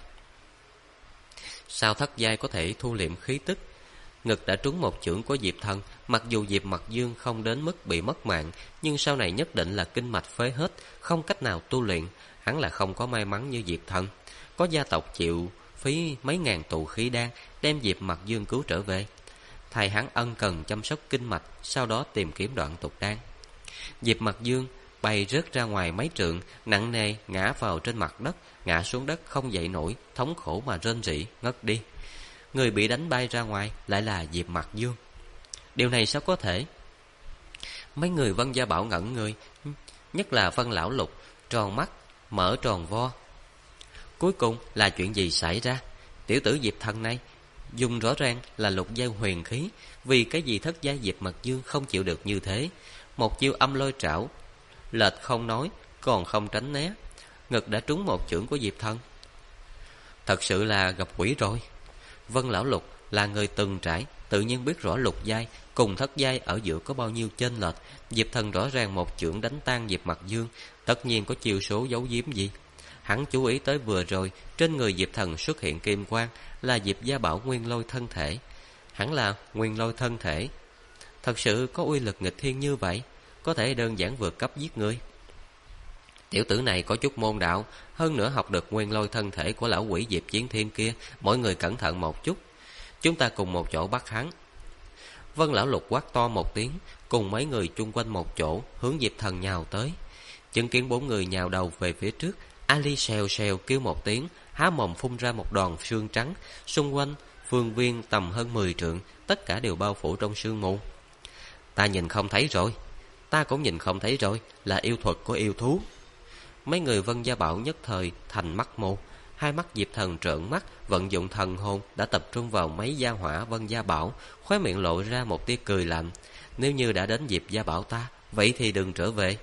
Sao thất giai có thể thu liệm khí tức? Ngực đã trúng một chưởng của Diệp Thần, mặc dù Diệp Mặc Dương không đến mức bị mất mạng, nhưng sau này nhất định là kinh mạch phế hết, không cách nào tu luyện. Hắn là không có may mắn như Diệp Thần, có gia tộc chịu phí mấy ngàn tụ khí đan đem Diệp Mặc Dương cứu trở về. Thầy hắn ân cần chăm sóc kinh mạch, sau đó tìm kiếm đoạn tục đan. Diệp Mặc Dương bay rớt ra ngoài mấy trượng, nặng nề ngã vào trên mặt đất, ngã xuống đất không dậy nổi, thống khổ mà rên rỉ ngất đi. Người bị đánh bay ra ngoài lại là Diệp Mặc Dương. Điều này sao có thể? Mấy người Vân Gia Bảo ngẩn người, nhất là Vân Lão Lục, tròn mắt mở tròn vo. Cuối cùng là chuyện gì xảy ra? Tiểu tử Diệp Thần này dùng rõ ràng là lục giai huyền khí, vì cái gì thất giai Diệp Mặc Dương không chịu được như thế? Một chiêu âm lôi trảo, lệch không nói, còn không tránh né, ngực đã trúng một chưởng của Diệp Thần. Thật sự là gặp quỷ rồi. Vân Lão Lục là người từng trải, tự nhiên biết rõ lục giai cùng thất giai ở giữa có bao nhiêu chênh lệch. Diệp Thần rõ ràng một chưởng đánh tan Diệp Mặc Dương, tất nhiên có chiêu số giấu giếm gì. Hắn chú ý tới vừa rồi trên người Diệp Thần xuất hiện kim quang, là Diệp Gia Bảo nguyên lôi thân thể. Hắn là nguyên lôi thân thể, thật sự có uy lực nghịch thiên như vậy, có thể đơn giản vượt cấp giết người. Tiểu tử này có chút môn đạo, hơn nữa học được nguyên lôi thân thể của lão quỷ Diệp Chiến Thiên kia. Mọi người cẩn thận một chút, chúng ta cùng một chỗ bắt hắn. Vân Lão Lục quát to một tiếng, cùng mấy người chung quanh một chỗ hướng Diệp Thần nhào tới. Chứng kiến bốn người nhào đầu về phía trước, Ali xèo xèo kêu một tiếng, há mồm phun ra một đoàn sương trắng, xung quanh phương viên tầm hơn 10 trượng, tất cả đều bao phủ trong sương mù. Ta nhìn không thấy rồi, ta cũng nhìn không thấy rồi, là yêu thuật của yêu thú. Mấy người Vân Gia Bảo nhất thời thành mắt mù, hai mắt Diệp Thần trợn mắt, vận dụng thần hồn đã tập trung vào mấy gia hỏa Vân Gia Bảo, khóe miệng lộ ra một tia cười lạnh. Nếu như đã đến Diệp Gia Bảo ta, vậy thì đừng trở về.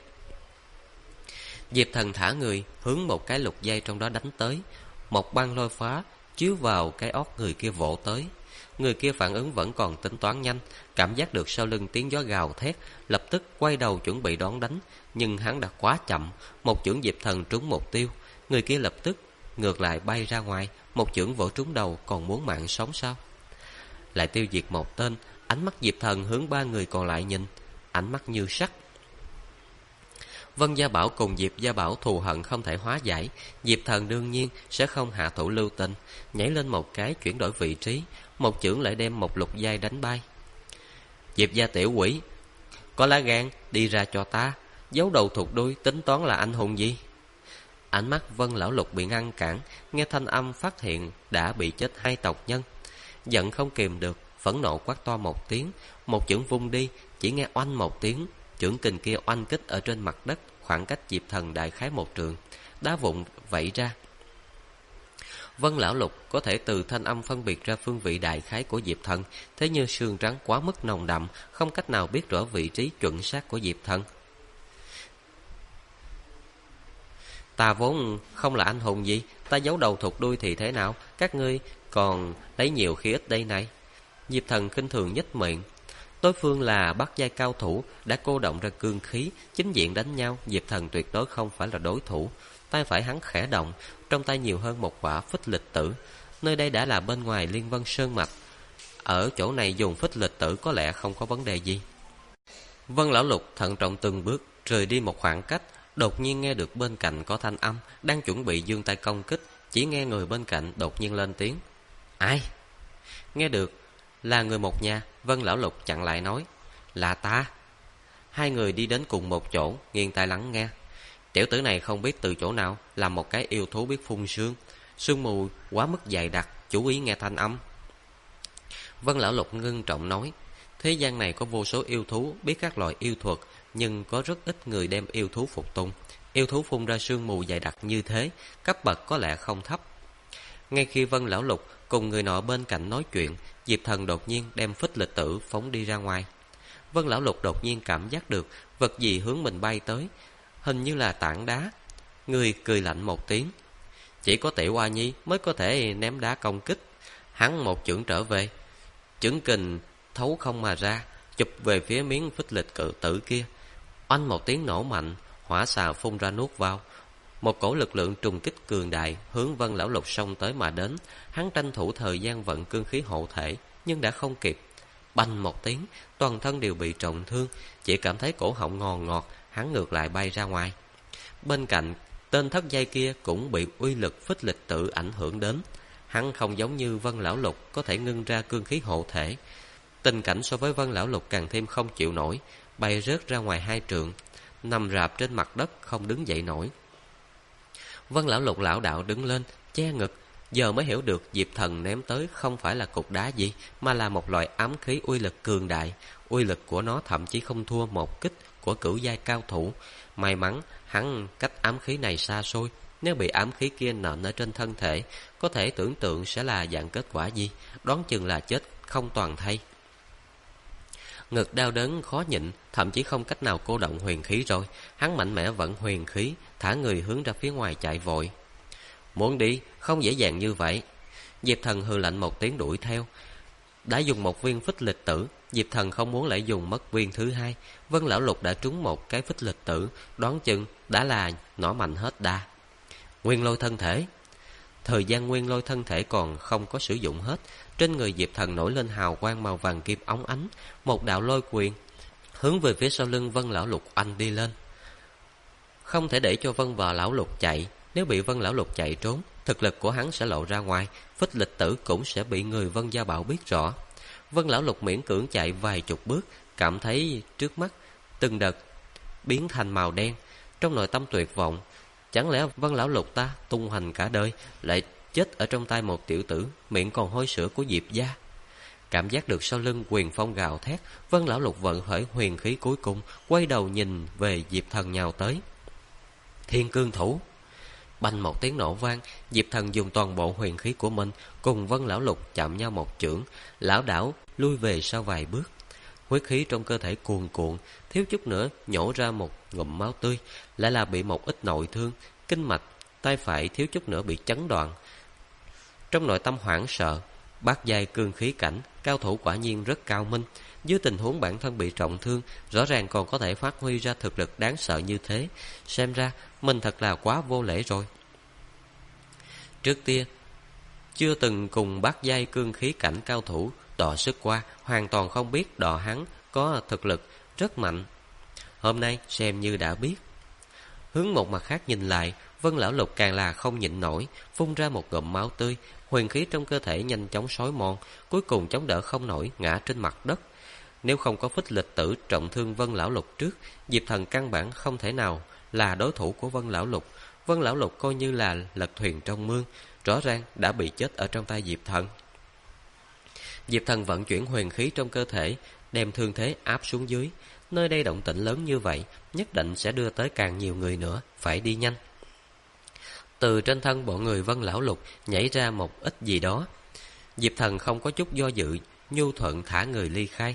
Diệp Thần thả người hướng một cái lục giai trong đó đánh tới, một băng lôi phá chiếu vào cái óc người kia vỗ tới. Người kia phản ứng vẫn còn tính toán nhanh, cảm giác được sau lưng tiếng gió gào thét, lập tức quay đầu chuẩn bị đón đánh, nhưng hắn đã quá chậm, một chưởng Diệp Thần trúng mục tiêu. Người kia lập tức ngược lại bay ra ngoài, một chưởng vỗ trúng đầu, còn muốn mạng sống sao? Lại tiêu diệt một tên. Ánh mắt Diệp Thần hướng ba người còn lại nhìn, ánh mắt như sắt. Vân Gia Bảo cùng Diệp Gia Bảo thù hận không thể hóa giải, Diệp Thần đương nhiên sẽ không hạ thủ lưu tình, nhảy lên một cái chuyển đổi vị trí, một chưởng lại đem một lục giai đánh bay. Diệp Gia tiểu quỷ, có lá gan đi ra cho ta, giấu đầu thụt đuôi, tính toán là anh hùng gì? Ánh mắt Vân Lão Lục bị ngăn cản, nghe thanh âm phát hiện đã bị chết hai tộc nhân, giận không kìm được, phẫn nộ quát to một tiếng, một chưởng vung đi, chỉ nghe oanh một tiếng, chưởng kình kia oanh kích ở trên mặt đất, khoảng cách Diệp Thần đại khái một trượng, đá vụn vẩy ra. Vân Lão Lục có thể từ thanh âm phân biệt ra phương vị đại khái của Diệp Thần, thế nhưng sương trắng quá mức nồng đậm, không cách nào biết rõ vị trí chuẩn xác của Diệp Thần. Ta vốn không là anh hùng gì, ta giấu đầu thụt đuôi thì thế nào, các ngươi còn lấy nhiều khi ít đây này. Diệp Thần khinh thường nhếch miệng, Đối phương là bắt giai cao thủ, đã cô động ra cương khí, chính diện đánh nhau, Diệp Thần tuyệt đối không phải là đối thủ. Tay phải hắn khẽ động, trong tay nhiều hơn một quả phích lịch tử. Nơi đây đã là bên ngoài Liên Vân Sơn mạch, ở chỗ này dùng phích lịch tử có lẽ không có vấn đề gì. Vân Lão Lục thận trọng từng bước rời đi một khoảng cách, đột nhiên nghe được bên cạnh có thanh âm, đang chuẩn bị giương tay công kích, chỉ nghe người bên cạnh đột nhiên lên tiếng: "Ai?" Nghe được là người một nhà, Vân Lão Lục chặn lại nói: "Là ta." Hai người đi đến cùng một chỗ, nghiêng tai lắng nghe. Tiểu tử này không biết từ chỗ nào làm một cái yêu thú biết phun sương, sương mù quá mức dày đặc, chú ý nghe thanh âm. Vân Lão Lục ngưng trọng nói: "Thế gian này có vô số yêu thú biết các loại yêu thuật, nhưng có rất ít người đem yêu thú phục tùng. Yêu thú phun ra sương mù dày đặc như thế, cấp bậc có lẽ không thấp." Ngay khi Vân Lão Lục cùng người nọ bên cạnh nói chuyện, Diệp Thần đột nhiên đem phích lịch tử phóng đi ra ngoài. Vân Lão Lục đột nhiên cảm giác được vật gì hướng mình bay tới, hình như là tảng đá. Người cười lạnh một tiếng: "Chỉ có Tiểu Oa Nhi mới có thể ném đá công kích." Hắn một chưởng trở về, chưởng kình thấu không mà ra, chụp về phía miếng phích lịch cự tử kia. Oanh một tiếng nổ mạnh, hỏa xà phun ra nuốt vào. Một cổ lực lượng trùng kích cường đại hướng Vân Lão Lục xông tới mà đến. Hắn tranh thủ thời gian vận cương khí hộ thể, nhưng đã không kịp. Bành một tiếng, toàn thân đều bị trọng thương, chỉ cảm thấy cổ họng ngòn ngọt, hắn ngược lại bay ra ngoài. Bên cạnh, tên thất giai kia cũng bị uy lực phích lịch tử ảnh hưởng đến. Hắn không giống như Vân Lão Lục có thể ngưng ra cương khí hộ thể. Tình cảnh so với Vân Lão Lục càng thêm không chịu nổi, bay rớt ra ngoài 2 trượng, nằm rạp trên mặt đất không đứng dậy nổi. Vân Lão Lục lảo đảo đứng lên, che ngực, giờ mới hiểu được Diệp Thần ném tới không phải là cục đá gì, mà là một loại ám khí uy lực cường đại. Uy lực của nó thậm chí không thua một kích của cửu giai cao thủ. May mắn hắn cách ám khí này xa xôi, nếu bị ám khí kia nện ở trên thân thể, có thể tưởng tượng sẽ là dạng kết quả gì, đoán chừng là chết không toàn thây. Ngực đau đớn khó nhịn, thậm chí không cách nào cô động huyền khí rồi. Hắn mạnh mẽ vận huyền khí, thả người hướng ra phía ngoài chạy vội. Muốn đi, không dễ dàng như vậy. Diệp Thần hừ lạnh một tiếng đuổi theo. Đã dùng một viên phích lịch tử, Diệp Thần không muốn lại dùng mất viên thứ hai. Vân Lão Lục đã trúng một cái phích lịch tử, đoán chừng đã là nỏ mạnh hết đa. Nguyên lôi thân thể. Thời gian nguyên lôi thân thể còn không có sử dụng hết, trên người Diệp Thần nổi lên hào quang màu vàng kim óng ánh, một đạo lôi quyền hướng về phía sau lưng Vân Lão Lục anh đi lên. Không thể để cho Vân và Lão Lục chạy, nếu bị Vân Lão Lục chạy trốn, thực lực của hắn sẽ lộ ra ngoài, phích lịch tử cũng sẽ bị người Vân Gia Bảo biết rõ. Vân Lão Lục miễn cưỡng chạy vài chục bước, cảm thấy trước mắt từng đợt biến thành màu đen, trong nội tâm tuyệt vọng. Chẳng lẽ Vân Lão Lục ta tung hoành cả đời lại chết ở trong tay một tiểu tử miệng còn hôi sữa của Diệp gia? Cảm giác được sau lưng quyền phong gào thét, Vân Lão Lục vận khởi huyền khí cuối cùng, quay đầu nhìn về Diệp Thần nhào tới. Thiên cương thủ. Bành một tiếng nổ vang, Diệp Thần dùng toàn bộ huyền khí của mình cùng Vân Lão Lục chạm nhau một chưởng, lảo đảo lui về sau vài bước. Huyết khí trong cơ thể cuồn cuộn, thiếu chút nữa nhổ ra một ngụm máu tươi, lại là bị một ít nội thương, kinh mạch, tay phải thiếu chút nữa bị chấn đoạn. Trong nội tâm hoảng sợ, bát giai cương khí cảnh, cao thủ quả nhiên rất cao minh. Dưới tình huống bản thân bị trọng thương, rõ ràng còn có thể phát huy ra thực lực đáng sợ như thế. Xem ra mình thật là quá vô lễ rồi. Trước kia chưa từng cùng bát giai cương khí cảnh cao thủ đọ sức qua, hoàn toàn không biết đọ hắn có thực lực rất mạnh. Hôm nay xem như đã biết. Hướng một mặt khác nhìn lại, Vân Lão Lục càng là không nhịn nổi, phun ra một ngụm máu tươi, huyền khí trong cơ thể nhanh chóng xói mòn, cuối cùng chống đỡ không nổi ngã trên mặt đất. Nếu không có phích lịch tử trọng thương Vân Lão Lục trước, Diệp Thần căn bản không thể nào là đối thủ của Vân Lão Lục. Vân Lão Lục coi như là lật thuyền trong mương, rõ ràng đã bị chết ở trong tay Diệp Thần. Diệp Thần vận chuyển huyền khí trong cơ thể, đem thương thế áp xuống dưới. Nơi đây động tĩnh lớn như vậy, nhất định sẽ đưa tới càng nhiều người nữa, phải đi nhanh. Từ trên thân bọn người Vân Lão Lục nhảy ra một ít gì đó. Diệp Thần không có chút do dự, nhu thuận thả người ly khai.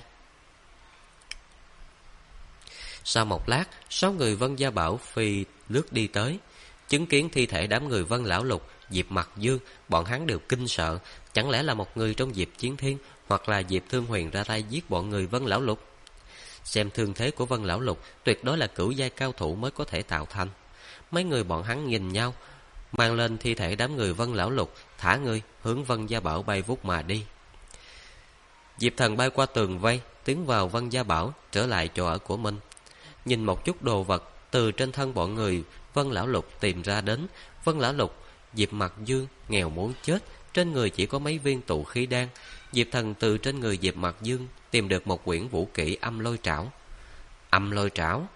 Sau một lát, 6 người Vân Gia Bảo phi lướt đi tới, chứng kiến thi thể đám người Vân Lão Lục, Diệp Mặc Dương, bọn hắn đều kinh sợ. Chẳng lẽ là một người trong Diệp Chiến Thiên hoặc là Diệp Thương Huyền ra tay giết bọn người Vân Lão Lục. Xem thương thế của Vân Lão Lục, tuyệt đối là cửu giai cao thủ mới có thể tạo thành. Mấy người bọn hắn nhìn nhau, mang lên thi thể đám người Vân Lão Lục, thả người hướng Vân Gia Bảo bay vút mà đi. Diệp Thần bay qua tường vây, tiến vào Vân Gia Bảo, trở lại chỗ ở của mình. Nhìn một chút đồ vật từ trên thân bọn người Vân Lão Lục tìm ra đến. Vân Lão Lục, Diệp Mặc Dương nghèo muốn chết, trên người chỉ có mấy viên tụ khí đan. Diệp Thần từ trên người Diệp Mặc Dương tìm được một quyển vũ kỹ Âm Lôi Trảo. Âm Lôi Trảo.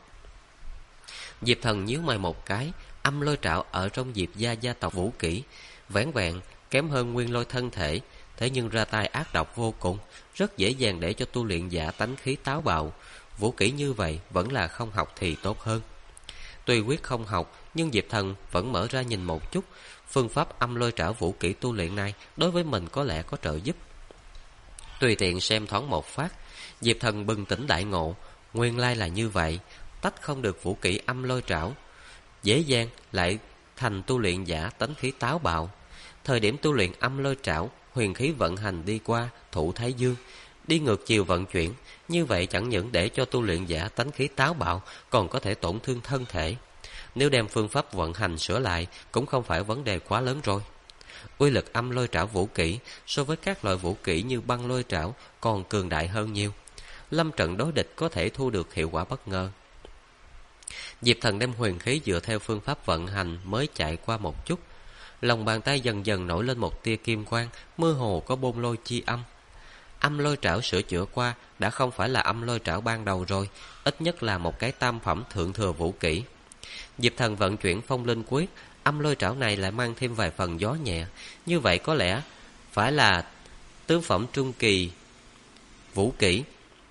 Diệp Thần nhíu mày một cái. Âm Lôi Trảo ở trong Diệp gia gia tộc vũ kỹ, vẻn vẹn kém hơn Nguyên Lôi thân thể, thế nhưng ra tay ác độc vô cùng, rất dễ dàng để cho tu luyện giả tánh khí táo bạo. Vũ kỹ như vậy vẫn là không học thì tốt hơn. Tuy quyết không học, nhưng Diệp Thần vẫn mở ra nhìn một chút. Phương pháp Âm Lôi Trảo vũ kỹ tu luyện này đối với mình có lẽ có trợ giúp. Tùy tiện xem thoáng một phát, Diệp Thần bừng tỉnh đại ngộ, nguyên lai là như vậy, tách không được vũ kỹ Âm Lôi Trảo, dễ dàng lại thành tu luyện giả tánh khí táo bạo. Thời điểm tu luyện Âm Lôi Trảo, huyền khí vận hành đi qua Thụ Thái Dương, đi ngược chiều vận chuyển, như vậy chẳng những để cho tu luyện giả tánh khí táo bạo, còn có thể tổn thương thân thể. Nếu đem phương pháp vận hành sửa lại, cũng không phải vấn đề quá lớn rồi. Uy lực Âm Lôi Trảo vũ kỹ so với các loại vũ kỹ như Băng Lôi Trảo còn cường đại hơn nhiều. Lâm trận đối địch có thể thu được hiệu quả bất ngờ. Diệp Thần đem huyền khí dựa theo phương pháp vận hành mới chạy qua một chút. Lòng bàn tay dần dần nổi lên một tia kim quang, mơ hồ có bôn lôi chi âm. Âm Lôi Trảo sửa chữa qua đã không phải là Âm Lôi Trảo ban đầu rồi, ít nhất là một cái tam phẩm thượng thừa vũ kỹ. Diệp Thần vận chuyển Phong Linh Quyết, Âm Lôi Trảo này lại mang thêm vài phần gió nhẹ, như vậy có lẽ phải là tứ phẩm trung kỳ vũ kỹ,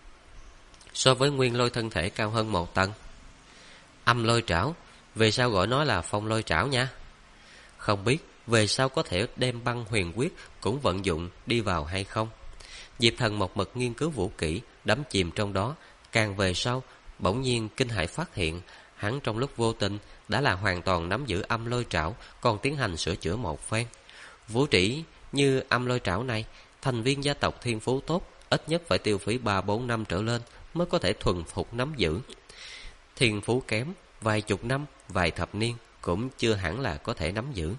so với Nguyên Lôi thân thể cao hơn một tầng. Âm Lôi Trảo, về sao gọi nó là Phong Lôi Trảo nha? Không biết về sao có thể đem Băng Huyền Quyết cũng vận dụng đi vào hay không. Diệp Thần một mực nghiên cứu vũ kỹ, đắm chìm trong đó. Càng về sau, bỗng nhiên kinh hãi phát hiện, hắn trong lúc vô tình đã là hoàn toàn nắm giữ Âm Lôi Trảo, còn tiến hành sửa chữa một phen. Vũ kỹ như Âm Lôi Trảo này, thành viên gia tộc thiên phú tốt, ít nhất phải tiêu phí 3-4 năm trở lên mới có thể thuần phục nắm giữ. Thiên phú kém, vài chục năm, vài thập niên cũng chưa hẳn là có thể nắm giữ.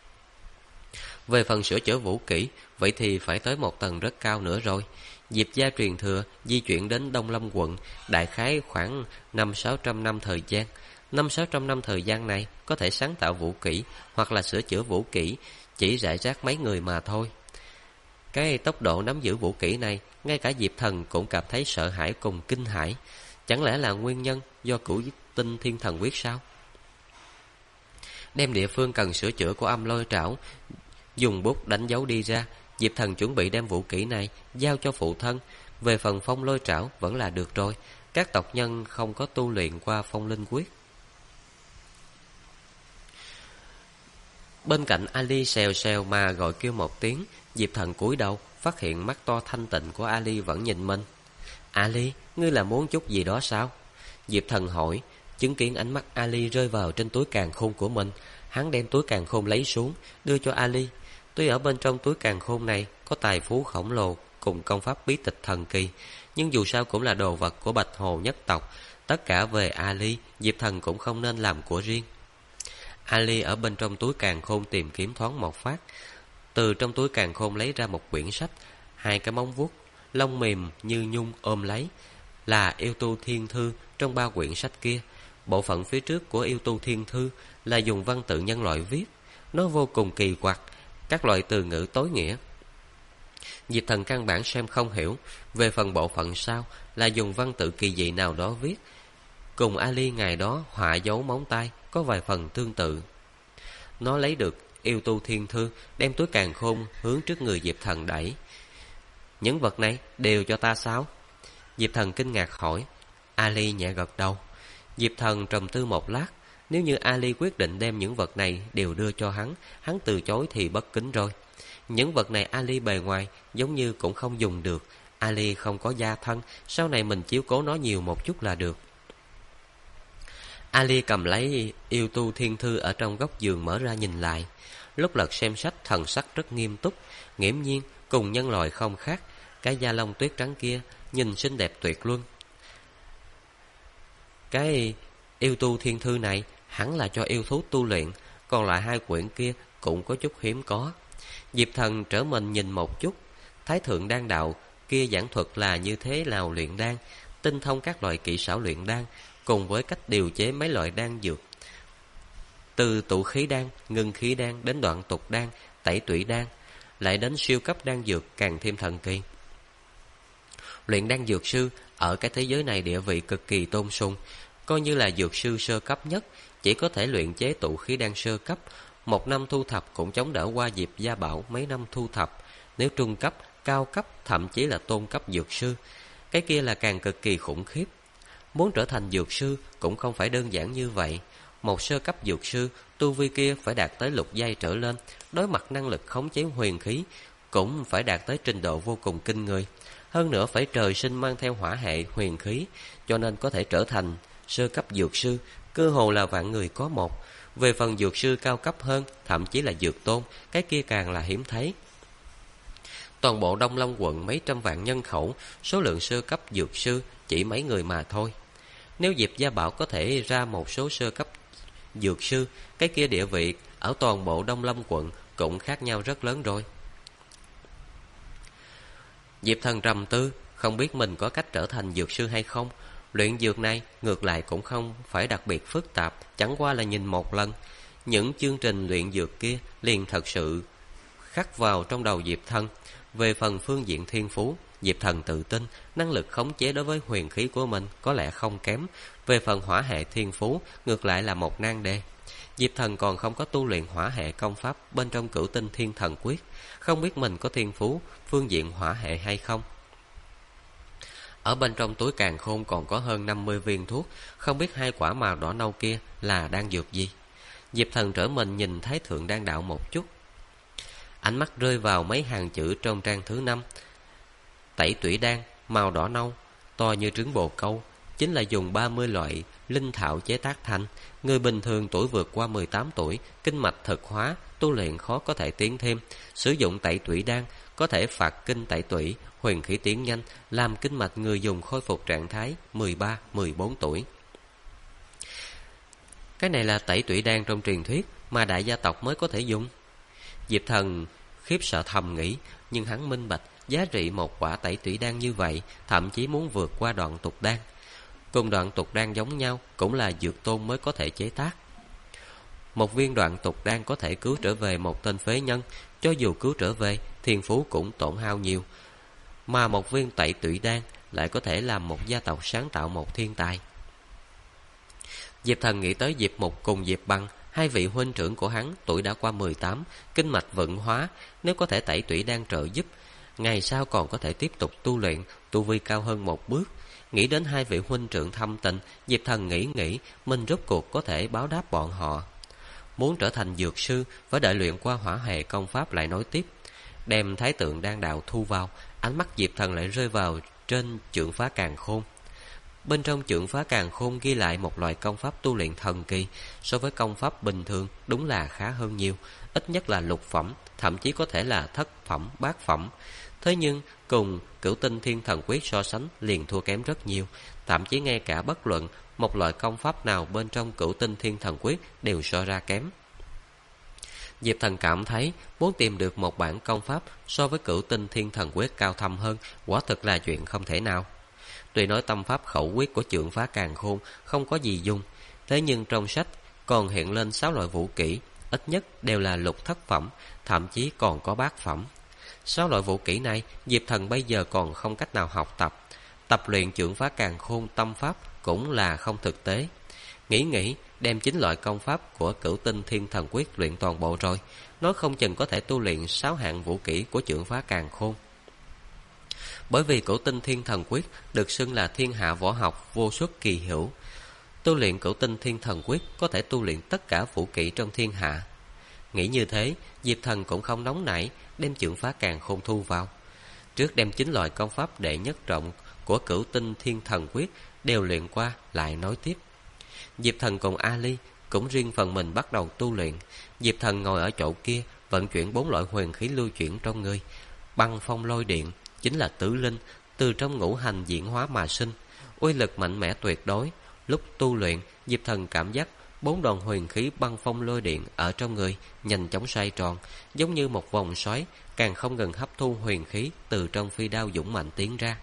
Về phần sửa chữa vũ kỹ, vậy thì phải tới một tầng rất cao nữa rồi. Diệp gia truyền thừa di chuyển đến Đông Lâm quận, đại khái khoảng 500-600 năm thời gian. 500-600 năm thời gian này có thể sáng tạo vũ kỹ hoặc là sửa chữa vũ kỹ chỉ rải rác mấy người mà thôi. Cái tốc độ nắm giữ vũ kỹ này, ngay cả Diệp Thần cũng cảm thấy sợ hãi cùng kinh hãi. Chẳng lẽ là nguyên nhân do Cửu Tinh Thiên Thần Quyết sao? Đem địa phương cần sửa chữa của Âm Lôi Trảo dùng bút đánh dấu đi ra. Diệp Thần chuẩn bị đem vũ kỹ này giao cho phụ thân. Về phần Phong Lôi Trảo vẫn là được rồi, các tộc nhân không có tu luyện qua Phong Linh Quyết. Bên cạnh Ali xèo xèo mà gọi kêu một tiếng. Diệp Thần cúi đầu, phát hiện mắt to thanh tịnh của Ali vẫn nhìn mình. Ali, ngươi là muốn chút gì đó sao? Diệp Thần hỏi. Chứng kiến ánh mắt Ali rơi vào trên túi càn khôn của mình, hắn đem túi càn khôn lấy xuống, đưa cho Ali. Tuy ở bên trong túi càn khôn này có tài phú khổng lồ cùng công pháp bí tịch thần kỳ, nhưng dù sao cũng là đồ vật của Bạch Hồ nhất tộc. Tất cả về Ali, Diệp Thần cũng không nên làm của riêng. Ali ở bên trong túi càn khôn tìm kiếm thoáng một phát, từ trong túi càn khôn lấy ra một quyển sách, hai cái móng vuốt lông mềm như nhung ôm lấy, là Yêu Tu Thiên Thư trong ba quyển sách kia. Bộ phận phía trước của Yêu Tu Thiên Thư là dùng văn tự nhân loại viết, nó vô cùng kỳ quặc, các loại từ ngữ tối nghĩa. Diệp Thần căn bản xem không hiểu. Về phần bộ phận sau là dùng văn tự kỳ dị nào đó viết, cùng Ali ngày đó họa dấu móng tay có vài phần tương tự. Nó lấy được Yêu Tu Thiên Thư, đem túi càn khôn hướng trước người Diệp Thần đẩy. Những vật này đều cho ta sao? Diệp Thần kinh ngạc hỏi. Ali nhẹ gật đầu. Diệp Thần trầm tư một lát. Nếu như Ali quyết định đem những vật này đều đưa cho hắn từ chối thì bất kính rồi. Những vật này Ali bề ngoài giống như cũng không dùng được. Ali không có gia thân, sau này mình chiếu cố nó nhiều một chút là được. Ali cầm lấy Yêu Tu Thiên Thư ở trong góc giường mở ra nhìn lại. Lúc lật xem sách, thần sắc rất nghiêm túc, nghiễm nhiên cùng nhân loại không khác. Cái da lông tuyết trắng kia nhìn xinh đẹp tuyệt luân. Cái yêu tu thiên thư này hẳn là cho yêu thú tu luyện, còn lại 2 quyển kia cũng có chút hiếm có. Diệp Thần trở mình nhìn một chút, Thái Thượng Đan Đạo kia giảng thuật là như thế nào luyện đan, tinh thông các loại kỹ xảo luyện đan, cùng với cách điều chế mấy loại đan dược. Từ tụ khí đan, ngưng khí đan đến đoạn tục đan, tẩy tủy đan, lại đến siêu cấp đan dược càng thêm thần kỳ. Luyện đan dược sư ở cái thế giới này địa vị cực kỳ tôn sùng, coi như là dược sư sơ cấp nhất, chỉ có thể luyện chế tụ khí đan sơ cấp, 1 năm thu thập cũng chống đỡ qua Diệp Gia Bảo mấy năm thu thập. Nếu trung cấp, cao cấp, thậm chí là tôn cấp dược sư, cái kia là càng cực kỳ khủng khiếp. Muốn trở thành dược sư cũng không phải đơn giản như vậy. Một sơ cấp dược sư, tu vi kia phải đạt tới lục giai trở lên, đối mặt năng lực khống chế huyền khí cũng phải đạt tới trình độ vô cùng kinh người. Hơn nữa phải trời sinh mang theo hỏa hệ huyền khí, cho nên có thể trở thành sơ cấp dược sư, cơ hồ là vạn người có một. Về phần dược sư cao cấp hơn, thậm chí là dược tôn, cái kia càng là hiếm thấy. Toàn bộ Đông Long quận mấy trăm vạn nhân khẩu, số lượng sơ cấp dược sư chỉ mấy người mà thôi. Nếu Diệp Gia Bảo có thể ra một số sơ cấp dược sư, cái kia địa vị ở toàn bộ Đông Long quận cũng khác nhau rất lớn rồi. Diệp Thần trầm tư, không biết mình có cách trở thành dược sư hay không. Luyện dược này ngược lại cũng không phải đặc biệt phức tạp, chẳng qua là nhìn một lần. Những chương trình luyện dược kia liền thật sự khắc vào trong đầu Diệp Thần. Về phần phương diện thiên phú, Diệp Thần tự tin năng lực khống chế đối với huyền khí của mình có lẽ không kém. Về phần hỏa hệ thiên phú ngược lại là một nan đề. Diệp Thần còn không có tu luyện hỏa hệ công pháp bên trong Cửu Tinh Thiên Thần Quyết, không biết mình có thiên phú phương diện hỏa hệ hay không. Ở bên trong túi càn khôn còn có hơn 50 viên thuốc, không biết 2 quả màu đỏ nâu kia là đan dược gì. Diệp Thần trở mình nhìn Thái Thượng Đan Đạo một chút, ánh mắt rơi vào mấy hàng chữ trong trang thứ 5. Tẩy tủy đan, màu đỏ nâu, to như trứng bồ câu, chính là dùng 30 loại linh thảo chế tác thành. Người bình thường tuổi vượt qua 18 tuổi, kinh mạch thực hóa, tu luyện khó có thể tiến thêm. Sử dụng tẩy tủy đan có thể phạt kinh tẩy tủy, huyền khí tiến nhanh, làm kinh mạch người dùng khôi phục trạng thái 13-14 tuổi. Cái này là tẩy tủy đan trong truyền thuyết mà đại gia tộc mới có thể dùng. Diệp Thần khiếp sợ thầm nghĩ, nhưng hắn minh bạch giá trị một quả tẩy tủy đan như vậy thậm chí muốn vượt qua đoạn tục đan. Cùng đoạn tục đan giống nhau, cũng là dược tôn mới có thể chế tác. Một viên đoạn tục đan có thể cứu trở về một tên phế nhân, cho dù cứu trở về, thiên phú cũng tổn hao nhiều. Mà một viên tẩy tủy đan lại có thể làm một gia tộc sáng tạo một thiên tài. Diệp Thần nghĩ tới Diệp Mục cùng Diệp Băng, 2 vị huynh trưởng của hắn tuổi đã qua 18, kinh mạch vận hóa, nếu có thể tẩy tủy đan trợ giúp, ngày sau còn có thể tiếp tục tu luyện, tu vi cao hơn một bước. Nghĩ đến 2 vị huynh trưởng thâm tình, Diệp Thần nghĩ mình rốt cuộc có thể báo đáp bọn họ. Muốn trở thành dược sư phải đợi luyện qua hỏa hệ công pháp lại nói tiếp. Đem Thái Tượng Đan Đạo thu vào, ánh mắt Diệp Thần lại rơi vào trên Chưởng Phá Càn Khôn. Bên trong Chưởng Phá Càn Khôn ghi lại một loại công pháp tu luyện thần kỳ, so với công pháp bình thường đúng là khá hơn nhiều, ít nhất là lục phẩm, thậm chí có thể là thất phẩm, bát phẩm. Thế nhưng cùng Cửu Tinh Thiên Thần Quyết so sánh liền thua kém rất nhiều, thậm chí ngay cả bất luận một loại công pháp nào bên trong Cửu Tinh Thiên Thần Quyết đều so ra kém. Diệp Thần cảm thấy muốn tìm được một bản công pháp so với Cửu Tinh Thiên Thần Quyết cao thâm hơn, quả thực là chuyện không thể nào. Tuy nói tâm pháp khẩu quyết của Chưởng Phá Càn Khôn không có gì dùng, thế nhưng trong sách còn hiện lên 6 loại vũ kỹ, ít nhất đều là lục thất phẩm, thậm chí còn có bát phẩm. 6 loại vũ kỹ này Diệp Thần bây giờ còn không cách nào học tập. Tập luyện Chưởng Phá Càn Khôn tâm pháp cũng là không thực tế. Nghĩ đem 9 loại công pháp của Cửu Tinh Thiên Thần Quyết luyện toàn bộ rồi, nói không chừng có thể tu luyện 6 hạng vũ kỹ của Chưởng Phá Càn Khôn. Bởi vì Cửu Tinh Thiên Thần Quyết được xưng là thiên hạ võ học vô xuất kỳ hữu. Tu luyện Cửu Tinh Thiên Thần Quyết có thể tu luyện tất cả vũ kỹ trong thiên hạ. Nghĩ như thế, Diệp Thần cũng không nóng nảy, đem Chưởng Phá Càn Khôn thu vào. Trước đem 9 loại công pháp đệ nhất trọng của Cửu Tinh Thiên Thần Quyết đều luyện qua lại nói tiếp. Diệp Thần cùng Ali cũng riêng phần mình bắt đầu tu luyện. Diệp Thần ngồi ở chỗ kia vận chuyển 4 loại huyền khí lưu chuyển trong người: băng, phong, lôi, điện, chính là tứ linh, từ trong ngũ hành diễn hóa mà sinh, uy lực mạnh mẽ tuyệt đối. Lúc tu luyện, Diệp Thần cảm giác 4 đoàn huyền khí băng phong lôi điện ở trong người nhanh chóng xoay tròn, giống như một vòng xoáy, càng không ngừng hấp thu huyền khí từ trong phi đao dũng mạnh tiến ra.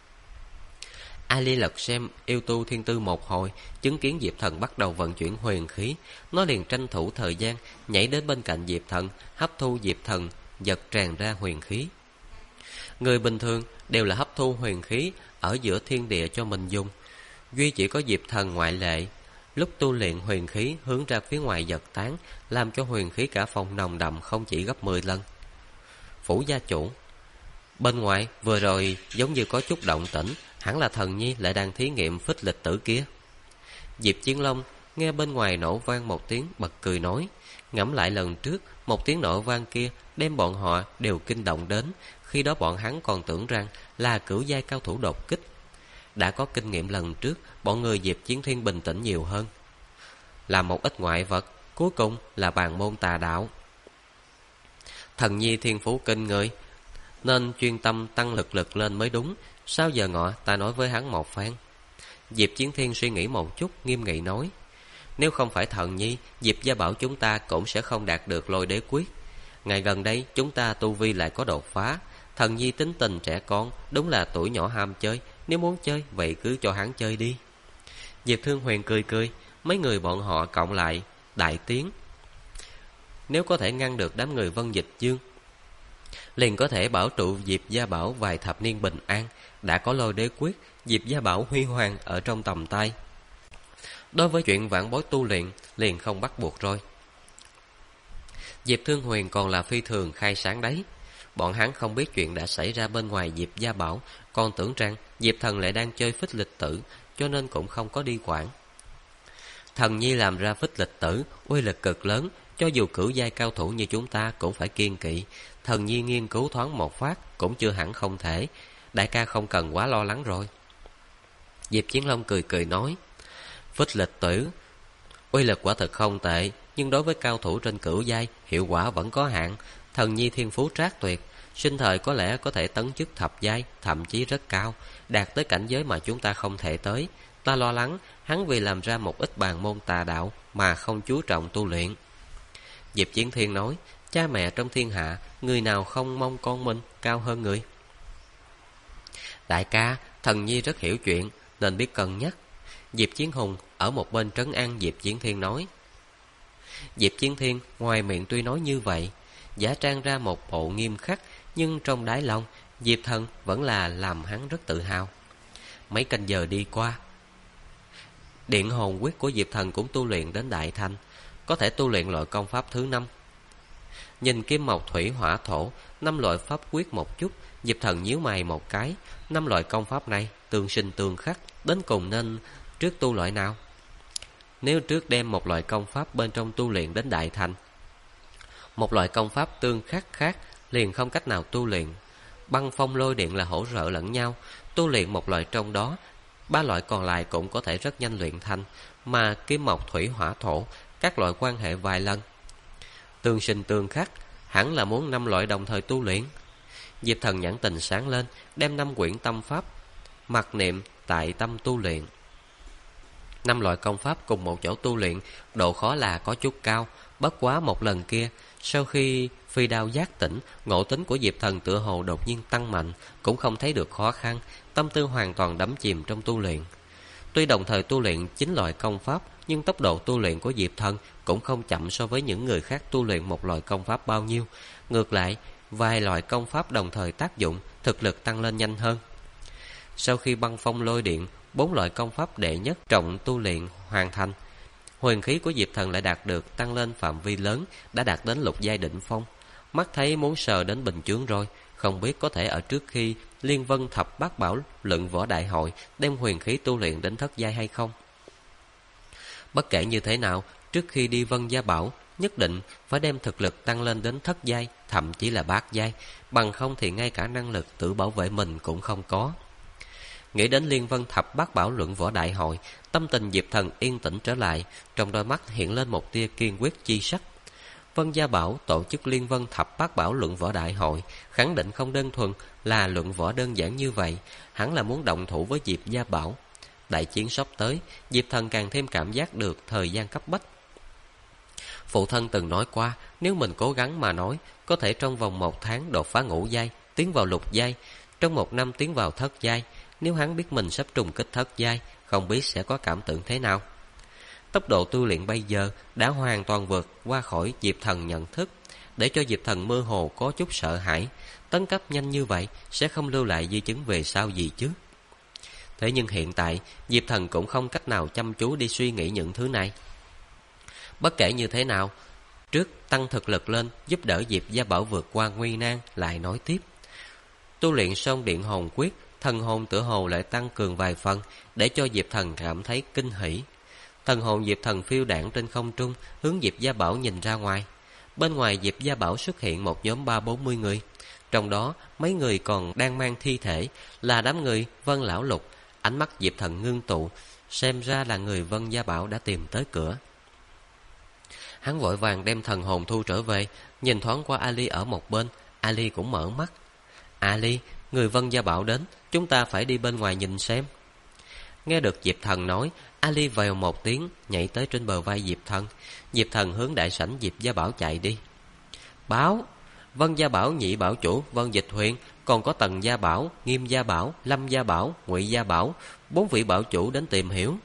Ali lật xem yêu tu thiên tư một hồi, chứng kiến Diệp Thần bắt đầu vận chuyển huyền khí, nó liền tranh thủ thời gian nhảy đến bên cạnh Diệp Thần, hấp thu Diệp Thần giật tràn ra huyền khí. Người bình thường đều là hấp thu huyền khí ở giữa thiên địa cho mình dùng, duy chỉ có Diệp Thần ngoại lệ. Lúc tu luyện, huyền khí hướng ra phía ngoài giật tán, làm cho huyền khí cả phòng nồng đậm không chỉ gấp 10 lần. Phủ gia chủ, bên ngoài vừa rồi giống như có chút động tĩnh, hẳn là Thần Nhi lại đang thí nghiệm phích lịch tử kia. Diệp Chiến Long nghe bên ngoài nổ vang một tiếng, bật cười nói, ngẫm lại lần trước, một tiếng nổ vang kia đem bọn họ đều kinh động đến, khi đó bọn hắn còn tưởng rằng là cửu giai cao thủ đột kích. Đã có kinh nghiệm lần trước, bọn người Diệp Chiến Thiên bình tĩnh nhiều hơn. Làm một ít ngoại vật, cuối cùng là bàn môn tà đạo. Thần Nhi thiên phú kinh người, nên chuyên tâm tăng lực lên mới đúng. Sao giờ ngọ ta nói với hắn một phen? Diệp Chiến Thiên suy nghĩ một chút, nghiêm nghị nói, nếu không phải Thần Nhi, Diệp gia bảo chúng ta cũng sẽ không đạt được lôi đế quyết. Ngày gần đây chúng ta tu vi lại có đột phá. Thần Nhi tính tình trẻ con, đúng là tuổi nhỏ ham chơi, nếu muốn chơi vậy cứ cho hắn chơi đi. Diệp Thương Huyền cười cười, mấy người bọn họ cộng lại đại tiếng, nếu có thể ngăn được đám người Vân Dịch Dương, liền có thể bảo trụ Diệp gia bảo vài thập niên bình an. Đã có lôi đế quyết, Diệp gia bảo huy hoàng ở trong tầm tay. Đối với chuyện vãn bối tu luyện liền không bắt buộc rồi. Diệp Thương Huyền còn là phi thường khai sáng đấy. Bọn hắn không biết chuyện đã xảy ra bên ngoài Diệp gia bảo, còn tưởng rằng Diệp Thần lại đang chơi phích lịch tử, cho nên cũng không có đi quản. Thần Nhi làm ra phích lịch tử, uy lực cực lớn, cho dù cửu giai cao thủ như chúng ta cũng phải kiêng kỵ. Thần Nhi nghiên cứu thoáng một phát cũng chưa hẳn không thể. Đại ca không cần quá lo lắng rồi. Diệp Chiến Long cười cười nói, phích lịch tử uy lực quả thật không tệ, nhưng đối với cao thủ trên cửu giai hiệu quả vẫn có hạn. Thần Nhi thiên phú trác tuyệt, sinh thời có lẽ có thể tấn chức thập giai, thậm chí rất cao, đạt tới cảnh giới mà chúng ta không thể tới. Ta lo lắng hắn vì làm ra một ít bàn môn tà đạo mà không chú trọng tu luyện. Diệp Chiến Thiên nói, cha mẹ trong thiên hạ, người nào không mong con mình cao hơn người. Đại ca, Thần Nhi rất hiểu chuyện, nên biết cân nhắc. Diệp Chiến Hùng ở một bên trấn an Diệp Chiến Thiên nói. Diệp Chiến Thiên ngoài miệng tuy nói như vậy, giả trang ra một bộ nghiêm khắc, nhưng trong đáy lòng Diệp Thần vẫn là làm hắn rất tự hào. Mấy canh giờ đi qua, điện hồn quyết của Diệp Thần cũng tu luyện đến đại thành, có thể tu luyện loại công pháp thứ 5. Nhìn kim mộc thủy hỏa thổ 5 loại pháp quyết một chút, Diệp Thần nhíu mày một cái. 5 loại công pháp này tương sinh tương khắc, đến cùng nên trước tu loại nào? Nếu trước đem một loại công pháp bên trong tu luyện đến đại thành, một loại công pháp tương khắc khác liền không cách nào tu luyện. Băng phong lôi điện là hỗ trợ lẫn nhau, tu luyện một loại trong đó, 3 loại còn lại cũng có thể rất nhanh luyện thành. Mà kim mộc thủy hỏa thổ các loại quan hệ vài lần, tương sinh tương khắc, hẳn là muốn 5 loại đồng thời tu luyện. Diệp Thần nhãn tình sáng lên, đem 5 quyển tâm pháp mặc niệm tại tâm tu luyện. 5 loại công pháp cùng một chỗ tu luyện, độ khó là có chút cao. Bất quá một lần kia, sau khi phi đao giác tỉnh, ngộ tính của Diệp Thần tựa hồ đột nhiên tăng mạnh, cũng không thấy được khó khăn, tâm tư hoàn toàn đắm chìm trong tu luyện. Tuy đồng thời tu luyện 9 loại công pháp, nhưng tốc độ tu luyện của Diệp Thần cũng không chậm so với những người khác tu luyện một loại công pháp bao nhiêu. Ngược lại, vài loại công pháp đồng thời tác dụng, thực lực tăng lên nhanh hơn. Sau khi băng phong lôi điện, 4 loại công pháp đệ nhất trọng tu luyện hoàn thành, huyền khí của Diệp Thần lại đạt được tăng lên phạm vi lớn, đã đạt đến lục giai đỉnh phong. Mắt thấy muốn sờ đến bình chướng rồi, không biết có thể ở trước khi Liên Vân Thập Bát Bảo luận võ đại hội đem huyền khí tu luyện đến thất giai hay không. Bất kể như thế nào, trước khi đi Vân Gia Bảo, nhất định phải đem thực lực tăng lên đến thất giai, thậm chí là bát giai, bằng không thì ngay cả năng lực tự bảo vệ mình cũng không có. Nghĩ đến Liên Vân Thập Bát Bảo luận võ đại hội, tâm tình Diệp Thần yên tĩnh trở lại, trong đôi mắt hiện lên một tia kiên quyết chi sắc. Vân Gia Bảo tổ chức Liên Vân Thập Bát Bảo luận võ đại hội, khẳng định không đơn thuần là luận võ đơn giản như vậy, hắn là muốn động thủ với Diệp Gia Bảo. Đại chiến sắp tới, Diệp Thần càng thêm cảm giác được thời gian cấp bách. Phụ thân từng nói qua, nếu mình cố gắng mà nói, có thể trong vòng 1 tháng đột phá ngũ giai, tiến vào lục giai, trong 1 năm tiến vào thất giai. Nếu hắn biết mình sắp trùng kích thất giai, không biết sẽ có cảm tưởng thế nào. Tốc độ tu luyện bây giờ đã hoàn toàn vượt qua khỏi Diệp Thần nhận thức, để cho Diệp Thần mơ hồ có chút sợ hãi. Tấn cấp nhanh như vậy sẽ không lưu lại di chứng về sau gì chứ. Thế nhưng hiện tại Diệp Thần cũng không cách nào chăm chú đi suy nghĩ những thứ này. Bất kể như thế nào, trước tăng thực lực lên, giúp đỡ Diệp Gia Bảo vượt qua nguy nan. Lại nói tiếp, tu luyện xong điện hồn quyết, thần hồn tựa hồ lại tăng cường vài phần, để cho Diệp Thần cảm thấy kinh hỉ. Thần hồn Diệp Thần phiêu đãng trên không trung, hướng Diệp Gia Bảo nhìn ra ngoài. Bên ngoài Diệp Gia Bảo xuất hiện một nhóm 30-40 người, trong đó mấy người còn đang mang thi thể, là đám người Vân Lão Lục. Ánh mắt Diệp Thần ngưng tụ, xem ra là người Vân Gia Bảo đã tìm tới cửa. Hắn vội vàng đem thần hồn thu trở về, nhìn thoáng qua Ali ở một bên. Ali cũng mở mắt. Ali, người Vân Gia Bảo đến, chúng ta phải đi bên ngoài nhìn xem. Nghe được Diệp Thần nói, Ali vèo một tiếng nhảy tới trên bờ vai Diệp Thần. Diệp Thần hướng đại sảnh Diệp Gia Bảo chạy đi. Báo, Vân Gia Bảo nhị bảo chủ Vân Dịch Huyền, còn có Tần Gia Bảo, Nghiêm Gia Bảo, Lâm Gia Bảo, Ngụy Gia Bảo, 4 vị bảo chủ đến tìm hiểu.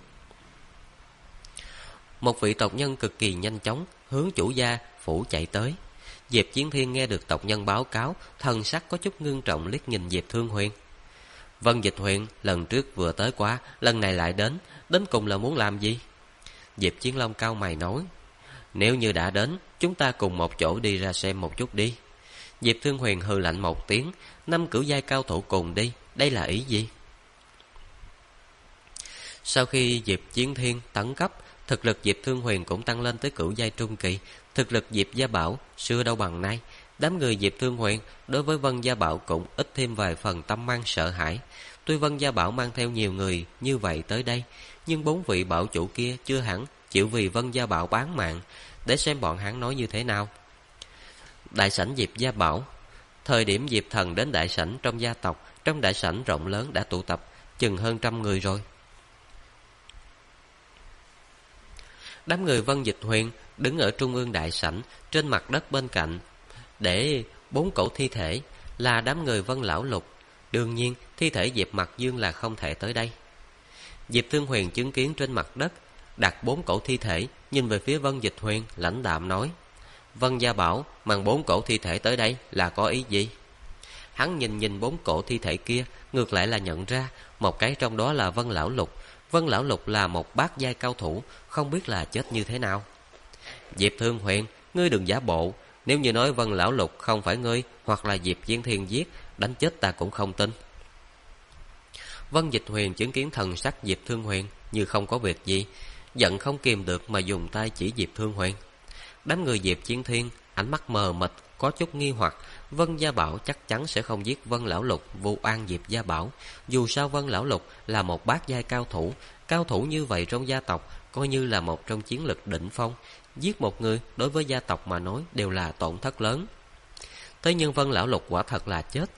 Một vị tộc nhân cực kỳ nhanh chóng hướng chủ gia phủ chạy tới. Diệp Chiến Thiên nghe được tộc nhân báo cáo, thần sắc có chút ngưng trọng liếc nhìn Diệp Thương Huyền. Vân Dịch Huyền lần trước vừa tới quá, lần này lại đến cùng là muốn làm gì? Diệp Chiến Long cau mày nói, nếu như đã đến, chúng ta cùng một chỗ đi ra xem một chút đi. Diệp Thương Huyền hừ lạnh một tiếng, 5 cửu giai cao thủ cùng đi, đây là ý gì? Sau khi Diệp Chiến Thiên tấn cấp, thực lực Diệp Thương Huyền cũng tăng lên tới cửu giai trung kỳ. Thực lực Diệp Gia Bảo xưa đâu bằng nay. Đám người Diệp Thương Huyền đối với Vân Gia Bảo cũng ít thêm vài phần tâm mang sợ hãi. Tuy Vân Gia Bảo mang theo nhiều người như vậy tới đây, nhưng 4 vị bảo chủ kia chưa hẳn chịu vì Vân Gia Bảo bán mạng. Để xem bọn hắn nói như thế nào. Đại sảnh Diệp Gia Bảo. Thời điểm Diệp Thần đến đại sảnh trong gia tộc, trong đại sảnh rộng lớn đã tụ tập chừng hơn 100 người rồi. Đám người Vân Dịch Huyền đứng ở trung ương đại sảnh, trên mặt đất bên cạnh để 4 cỗ thi thể, là đám người Vân Lão Lục. Đương nhiên thi thể Diệp Mặc Dương là không thể tới đây. Diệp Thương Huyền chứng kiến trên mặt đất đặt 4 cỗ thi thể, nhìn về phía Vân Dịch Huyền, lãnh đạm nói, Vân Gia Bảo mang 4 cỗ thi thể tới đây là có ý gì? Hắn nhìn 4 cỗ thi thể kia, ngược lại là nhận ra một cái trong đó là Vân Lão Lục. Vân Lão Lục là một bát giai cao thủ, không biết là chết như thế nào. Diệp Thương Huyền, ngươi đừng giả bộ. Nếu như nói Vân Lão Lục không phải ngươi, hoặc là Diệp Chiến Thiên giết, đánh chết ta cũng không tin. Vân Dịch Huyền chứng kiến thần sắc Diệp Thương Huyền như không có việc gì, giận không kìm được mà dùng tay chỉ Diệp Thương Huyền. Đám người Diệp Chiến Thiên ánh mắt mờ mịt, có chút nghi hoặc. Vân Gia Bảo chắc chắn sẽ không giết Vân Lão Lục vu oan Diệp Gia Bảo. Dù sao Vân Lão Lục là một bát giai cao thủ, cao thủ như vậy trong gia tộc coi như là một trong chiến lực đỉnh phong. Giết một người đối với gia tộc mà nói đều là tổn thất lớn. Thế nhưng Vân Lão Lục quả thật là chết.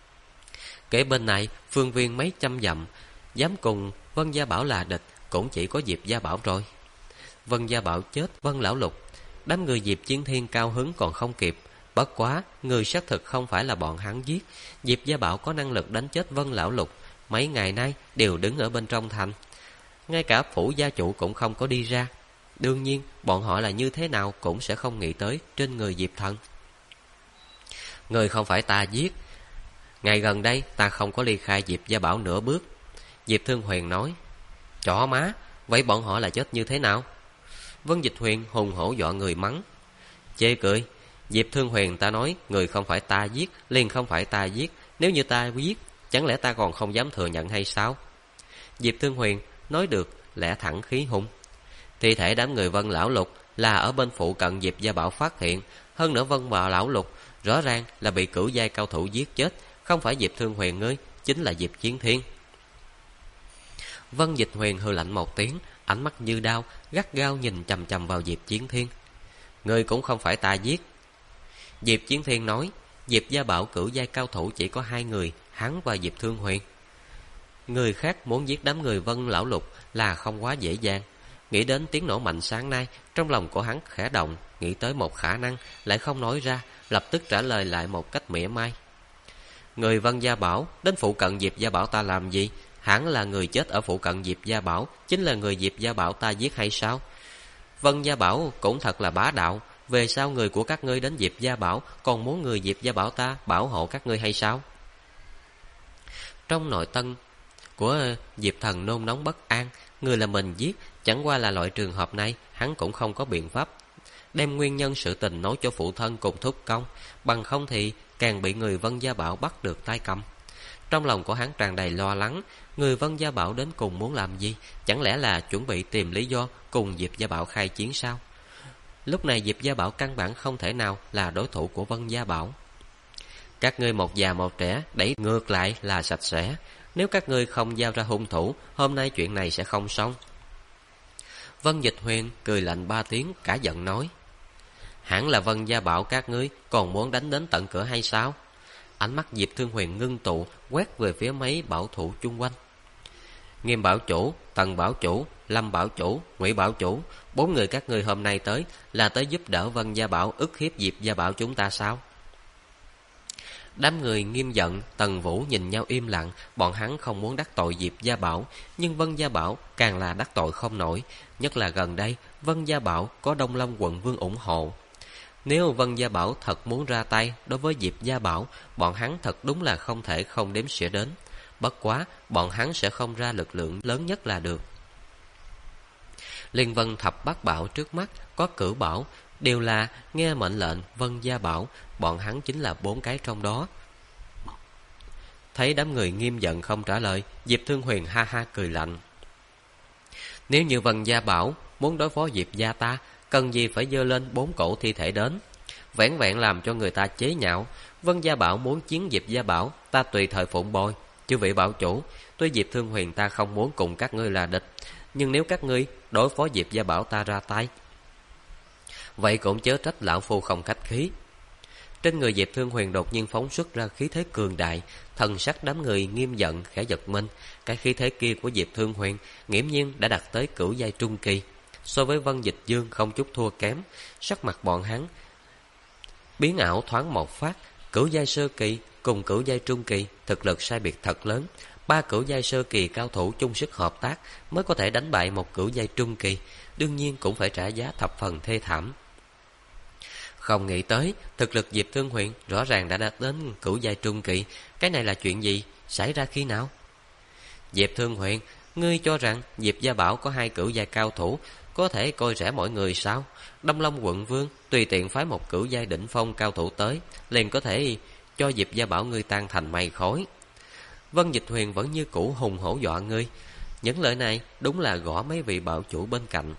Kể bên này phương viên mấy trăm dặm, dám cùng Vân Gia Bảo là địch cũng chỉ có Diệp Gia Bảo rồi. Vân Gia Bảo chết, Vân Lão Lục, đám người Diệp Chiến Thiên cao hứng còn không kịp. Bất quá người xác thực không phải là bọn hắn giết. Diệp Gia Bảo có năng lực đánh chết Vân Lão Lục, mấy ngày nay đều đứng ở bên trong thành, ngay cả phủ gia chủ cũng không có đi ra. Đương nhiên bọn họ là như thế nào cũng sẽ không nghĩ tới trên người Diệp Thần. Người không phải ta giết. Ngày gần đây ta không có ly khai Diệp Gia Bảo nửa bước. Diệp Thương Huyền nói. Chó má, vậy bọn họ là chết như thế nào? Vân Dịch Huyền hùng hổ dọa người mắng. Chê cười. Diệp Thương Huyền ta nói người không phải ta giết, liền không phải ta giết. Nếu như ta giết, chẳng lẽ ta còn không dám thừa nhận hay sao? Diệp Thương Huyền nói được lẽ thẳng khí hùng. Thi thể đám người Vân Lão Lục là ở bên phụ cận Diệp Gia Bảo phát hiện. Hơn nữa Vân và Lão Lục rõ ràng là bị cửu giai cao thủ giết chết. Không phải Diệp Thương Huyền ngươi, chính là Diệp Chiến Thiên. Vân Dịch Huyền hừ lạnh một tiếng, ánh mắt như đao gắt gao nhìn chằm chằm vào Diệp Chiến Thiên. Ngươi cũng không phải ta giết. Diệp Chiến Thiên nói, Diệp Gia Bảo cửu giai cao thủ chỉ có 2 người, hắn và Diệp Thương Huyền. Người khác muốn giết đám người Vân Lão Lục là không quá dễ dàng. Nghĩ đến tiếng nổ mạnh sáng nay, trong lòng của hắn khẽ động, nghĩ tới một khả năng, lại không nói ra, lập tức trả lời lại một cách mỉa mai. Người Vân Gia Bảo đến phụ cận Diệp Gia Bảo ta làm gì? Hẳn là người chết ở phụ cận Diệp Gia Bảo chính là người Diệp Gia Bảo ta giết hay sao? Vân Gia Bảo cũng thật là bá đạo. Về sau người của các ngươi đến Diệp Gia Bảo còn muốn người Diệp Gia Bảo ta bảo hộ các ngươi hay sao? Trong nội tâm của Diệp Thần nôn nóng bất an. Người là mình giết, chẳng qua là loại trường hợp này hắn cũng không có biện pháp đem nguyên nhân sự tình nói cho phụ thân cùng thúc công, bằng không thì càng bị người Vân Gia Bảo bắt được tay cầm. Trong lòng của hắn tràn đầy lo lắng. Người Vân Gia Bảo đến cùng muốn làm gì? Chẳng lẽ là chuẩn bị tìm lý do cùng Diệp Gia Bảo khai chiến sao? Lúc này Diệp Gia Bảo căn bản không thể nào là đối thủ của Vân Gia Bảo. Các ngươi một già một trẻ đẩy ngược lại là sạch sẽ. Nếu các ngươi không giao ra hung thủ, hôm nay chuyện này sẽ không xong. Vân Dịch Huyền cười lạnh 3 tiếng, cả giận nói, hẳn là Vân Gia Bảo các ngươi còn muốn đánh đến tận cửa hay sao? Ánh mắt Diệp Thương Huyền ngưng tụ, quét về phía mấy bảo thủ chung quanh. Nghiêm Bảo Chủ, Tần Bảo Chủ, Lâm Bảo Chủ, Ngụy Bảo Chủ, 4 người các ngươi hôm nay tới là tới giúp đỡ Vân Gia Bảo ức hiếp Diệp Gia Bảo chúng ta sao? Đám người Nghiêm giận, Tần Vũ nhìn nhau im lặng. Bọn hắn không muốn đắc tội Diệp Gia Bảo, nhưng Vân Gia Bảo càng là đắc tội không nổi. Nhất là gần đây Vân Gia Bảo có Đông Lâm quận vương ủng hộ. Nếu Vân Gia Bảo thật muốn ra tay đối với Diệp Gia Bảo, bọn hắn thật đúng là không thể không đếm xỉa đến. Bất quá bọn hắn sẽ không ra lực lượng lớn nhất là được. Liên Vân Thập Bát Bảo trước mắt có Cửu Bảo, đều là nghe mệnh lệnh Vân Gia Bảo. Bọn hắn chính là 4 cái trong đó. Thấy đám người Nghiêm giận không trả lời, Diệp Thương Huyền ha ha cười lạnh. Nếu như Vân Gia Bảo muốn đối phó Diệp Gia ta, cần gì phải dơ lên 4 cổ thi thể đến, vẻn vẹn làm cho người ta chế nhạo. Vân Gia Bảo muốn chiến Diệp Gia Bảo, ta tùy thời phụng bồi. Chư vị bảo chủ, tuy Diệp Thương Huyền ta không muốn cùng các ngươi là địch, nhưng nếu các ngươi đối phó Diệp Gia Bảo ta ra tay, vậy cũng chớ trách lão phu không khách khí. Trên người Diệp Thương Huyền đột nhiên phóng xuất ra khí thế cường đại, thần sắc đám người Nghiêm giận khẽ giật mình. Cái khí thế kia của Diệp Thương Huyền nghiễm nhiên đã đạt tới cửu giai trung kỳ, so với Vân Dịch Dương không chút thua kém. Sắc mặt bọn hắn biến ảo thoáng một phát. Cửu giai sơ kỳ cùng cửu giai trung kỳ thực lực sai biệt thật lớn. 3 cửu giai sơ kỳ cao thủ chung sức hợp tác mới có thể đánh bại một cửu giai trung kỳ, đương nhiên cũng phải trả giá thập phần thê thảm. Không nghĩ tới thực lực Diệp Thương Huyền rõ ràng đã đạt đến cửu giai trung kỳ. Cái này là chuyện gì? Xảy ra khi nào? Diệp Thương Huyền, ngươi cho rằng Diệp Gia Bảo có 2 cửu giai cao thủ có thể coi rẻ mọi người sao? Đông Lâm quận vương tùy tiện phái một cửu giai đỉnh phong cao thủ tới, liền có thể cho Diệp Gia Bảo ngươi tan thành mây khói. Vân Dịch Huyền vẫn như cũ hùng hổ dọa ngươi. Những lời này đúng là gõ mấy vị bảo chủ bên cạnh.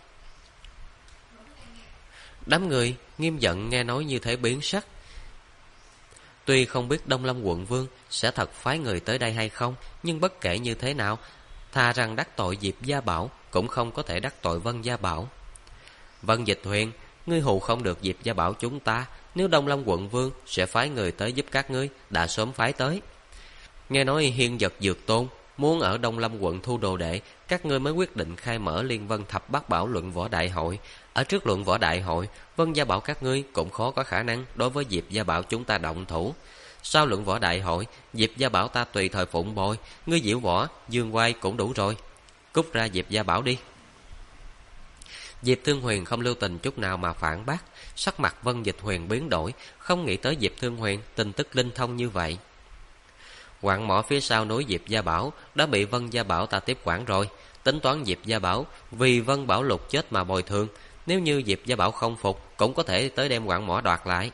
Đám người Nghiêm giận nghe nói như thế biến sắc. Tuy không biết Đông Lâm quận vương sẽ thật phái người tới đây hay không, nhưng bất kể như thế nào, thà rằng đắc tội Diệp Gia Bảo cũng không có thể đắc tội Vân Gia Bảo. Vân Dịch Huyền, ngươi hù không được Diệp Gia Bảo chúng ta. Nếu Đông Lâm quận vương sẽ phái người tới giúp các ngươi, đã sớm phái tới. Nghe nói Hiên Vật Dược Tôn muốn ở Đông Lâm quận thu đồ đệ, các ngươi mới quyết định khai mở Liên Vân Thập Bát Bảo luận võ đại hội. Ở trước luận võ đại hội, Vân Gia Bảo các ngươi cũng khó có khả năng đối với Diệp Gia Bảo chúng ta động thủ. Sau luận võ đại hội, Diệp Gia Bảo ta tùy thời phụng bồi, ngươi diễu võ dương oai cũng đủ rồi. Cút ra Diệp Gia Bảo đi. Diệp Thương Huyền không lưu tình chút nào mà phản bác. Sắc mặt Vân Dịch Huyền biến đổi, không nghĩ tới Diệp Thương Huyền tin tức linh thông như vậy. Quặng mỏ phía sau núi Diệp Gia Bảo đã bị Vân Gia Bảo ta tiếp quản rồi. Tính toán Diệp Gia Bảo vì Vân Bảo Lục chết mà bồi thường, nếu như Diệp Gia Bảo không phục cũng có thể tới đem quặng mỏ đoạt lại.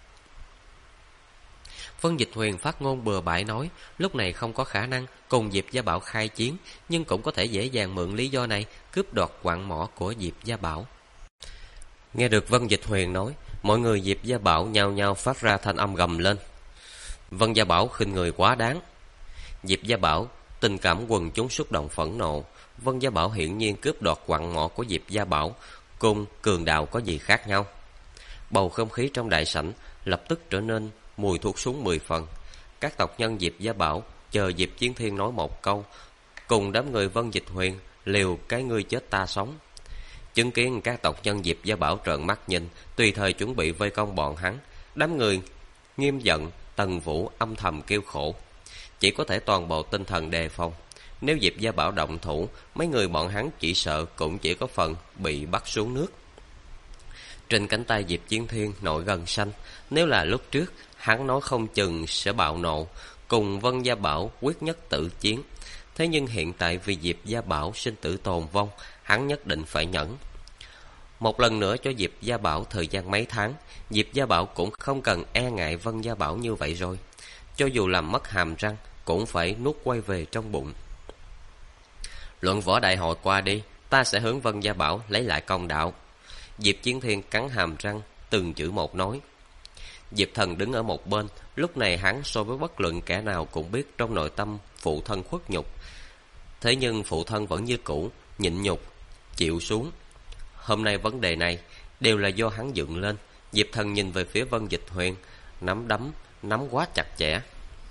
Vân Dịch Huyền phát ngôn bừa bãi nói, lúc này không có khả năng cùng Diệp Gia Bảo khai chiến, nhưng cũng có thể dễ dàng mượn lý do này cướp đoạt quặng mỏ của Diệp Gia Bảo. Nghe được Vân Dịch Huyền nói, mọi người Diệp Gia Bảo nhao nhao phát ra thanh âm gầm lên. Vân Gia Bảo khinh người quá đáng. Diệp Gia Bảo, tình cảm quần chúng xúc động phẫn nộ. Vân Gia Bảo hiển nhiên cướp đoạt quặng mỏ của Diệp Gia Bảo, cùng cường đạo có gì khác nhau? Bầu không khí trong đại sảnh lập tức trở nên mùi thuốc súng 10 phần. Các tộc nhân Diệp Gia Bảo chờ Diệp Chiến Thiên nói một câu, cùng đám người Vân Dịch Huyền liều cái ngươi chết ta sống. Chứng kiến các tộc nhân Diệp Gia Bảo trợn mắt nhìn, tùy thời chuẩn bị vây công bọn hắn, đám người nghiêm giận, Tần Vũ âm thầm kêu khổ, chỉ có thể toàn bộ tinh thần đề phòng. Nếu Diệp Gia Bảo động thủ, mấy người bọn hắn chỉ sợ cũng chỉ có phần bị bắt xuống nước. Trên cánh tay Diệp Chiến Thiên nổi gân xanh. Nếu là lúc trước, hắn nói không chừng sẽ bạo nộ, cùng Vân Gia Bảo quyết nhất tử chiến. Thế nhưng hiện tại vì Diệp Gia Bảo sinh tử tồn vong, hắn nhất định phải nhẫn. Một lần nữa cho Diệp Gia Bảo thời gian mấy tháng, Diệp Gia Bảo cũng không cần e ngại Vân Gia Bảo như vậy rồi. Cho dù làm mất hàm răng, cũng phải nuốt quay về trong bụng. Luận võ đại hội qua đi, ta sẽ hướng Vân Gia Bảo lấy lại công đạo. Diệp Chiến Thiên cắn hàm răng, từng chữ một nói. Diệp Thần đứng ở một bên, lúc này hắn so với bất luận kẻ nào cũng biết trong nội tâm phụ thân khuất nhục. Thế nhưng phụ thân vẫn như cũ, nhịn nhục, chịu xuống. Hôm nay vấn đề này đều là do hắn dựng lên. Diệp Thần nhìn về phía Vân Dịch Huyền, nắm quá chặt chẽ.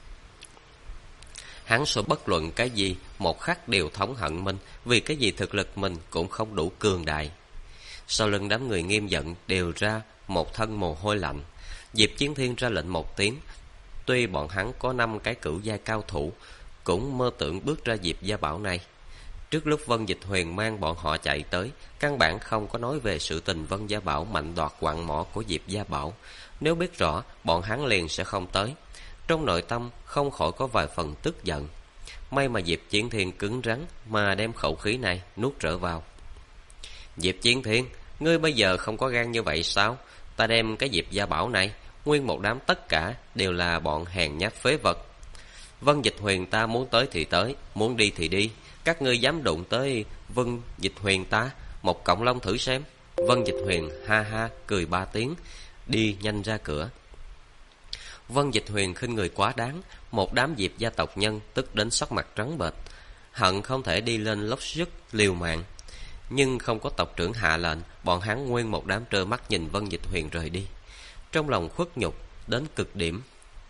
Hắn so bất luận cái gì, một khắc đều thống hận mình, vì cái gì thực lực mình cũng không đủ cường đại. Sau lưng đám người nghiêm giận đều ra một thân mồ hôi lạnh. Diệp Chiến Thiên ra lệnh một tiếng. Tuy bọn hắn có 5 cái cửu giai cao thủ, cũng mơ tưởng bước ra Diệp Gia Bảo này. Trước lúc Vân Dịch Huyền mang bọn họ chạy tới, căn bản không có nói về sự tình Vân Gia Bảo mạnh đoạt quặng mỏ của Diệp Gia Bảo. Nếu biết rõ, bọn hắn liền sẽ không tới. Trong nội tâm không khỏi có vài phần tức giận. May mà Diệp Chiến Thiên cứng rắn mà đem khẩu khí này nuốt trở vào. Diệp Chiến Thiên, ngươi bây giờ không có gan như vậy sao? Ta đem cái Diệp Gia Bảo này, nguyên một đám tất cả đều là bọn hèn nhát phế vật. Vân Dịch Huyền ta muốn tới thì tới, muốn đi thì đi. Các ngươi dám đụng tới Vân Dịch Huyền ta, một cọng lông thử xem. Vân Dịch Huyền ha ha cười 3 tiếng, đi nhanh ra cửa. Vân Dịch Huyền khinh người quá đáng, một đám Diệp gia tộc nhân tức đến sắc mặt trắng bệch, hận không thể đi lên lốc sức liều mạng. Nhưng không có tộc trưởng hạ lệnh, bọn hắn nguyên một đám trơ mắt nhìn Vân Dịch Huyền rời đi, trong lòng khuất nhục đến cực điểm.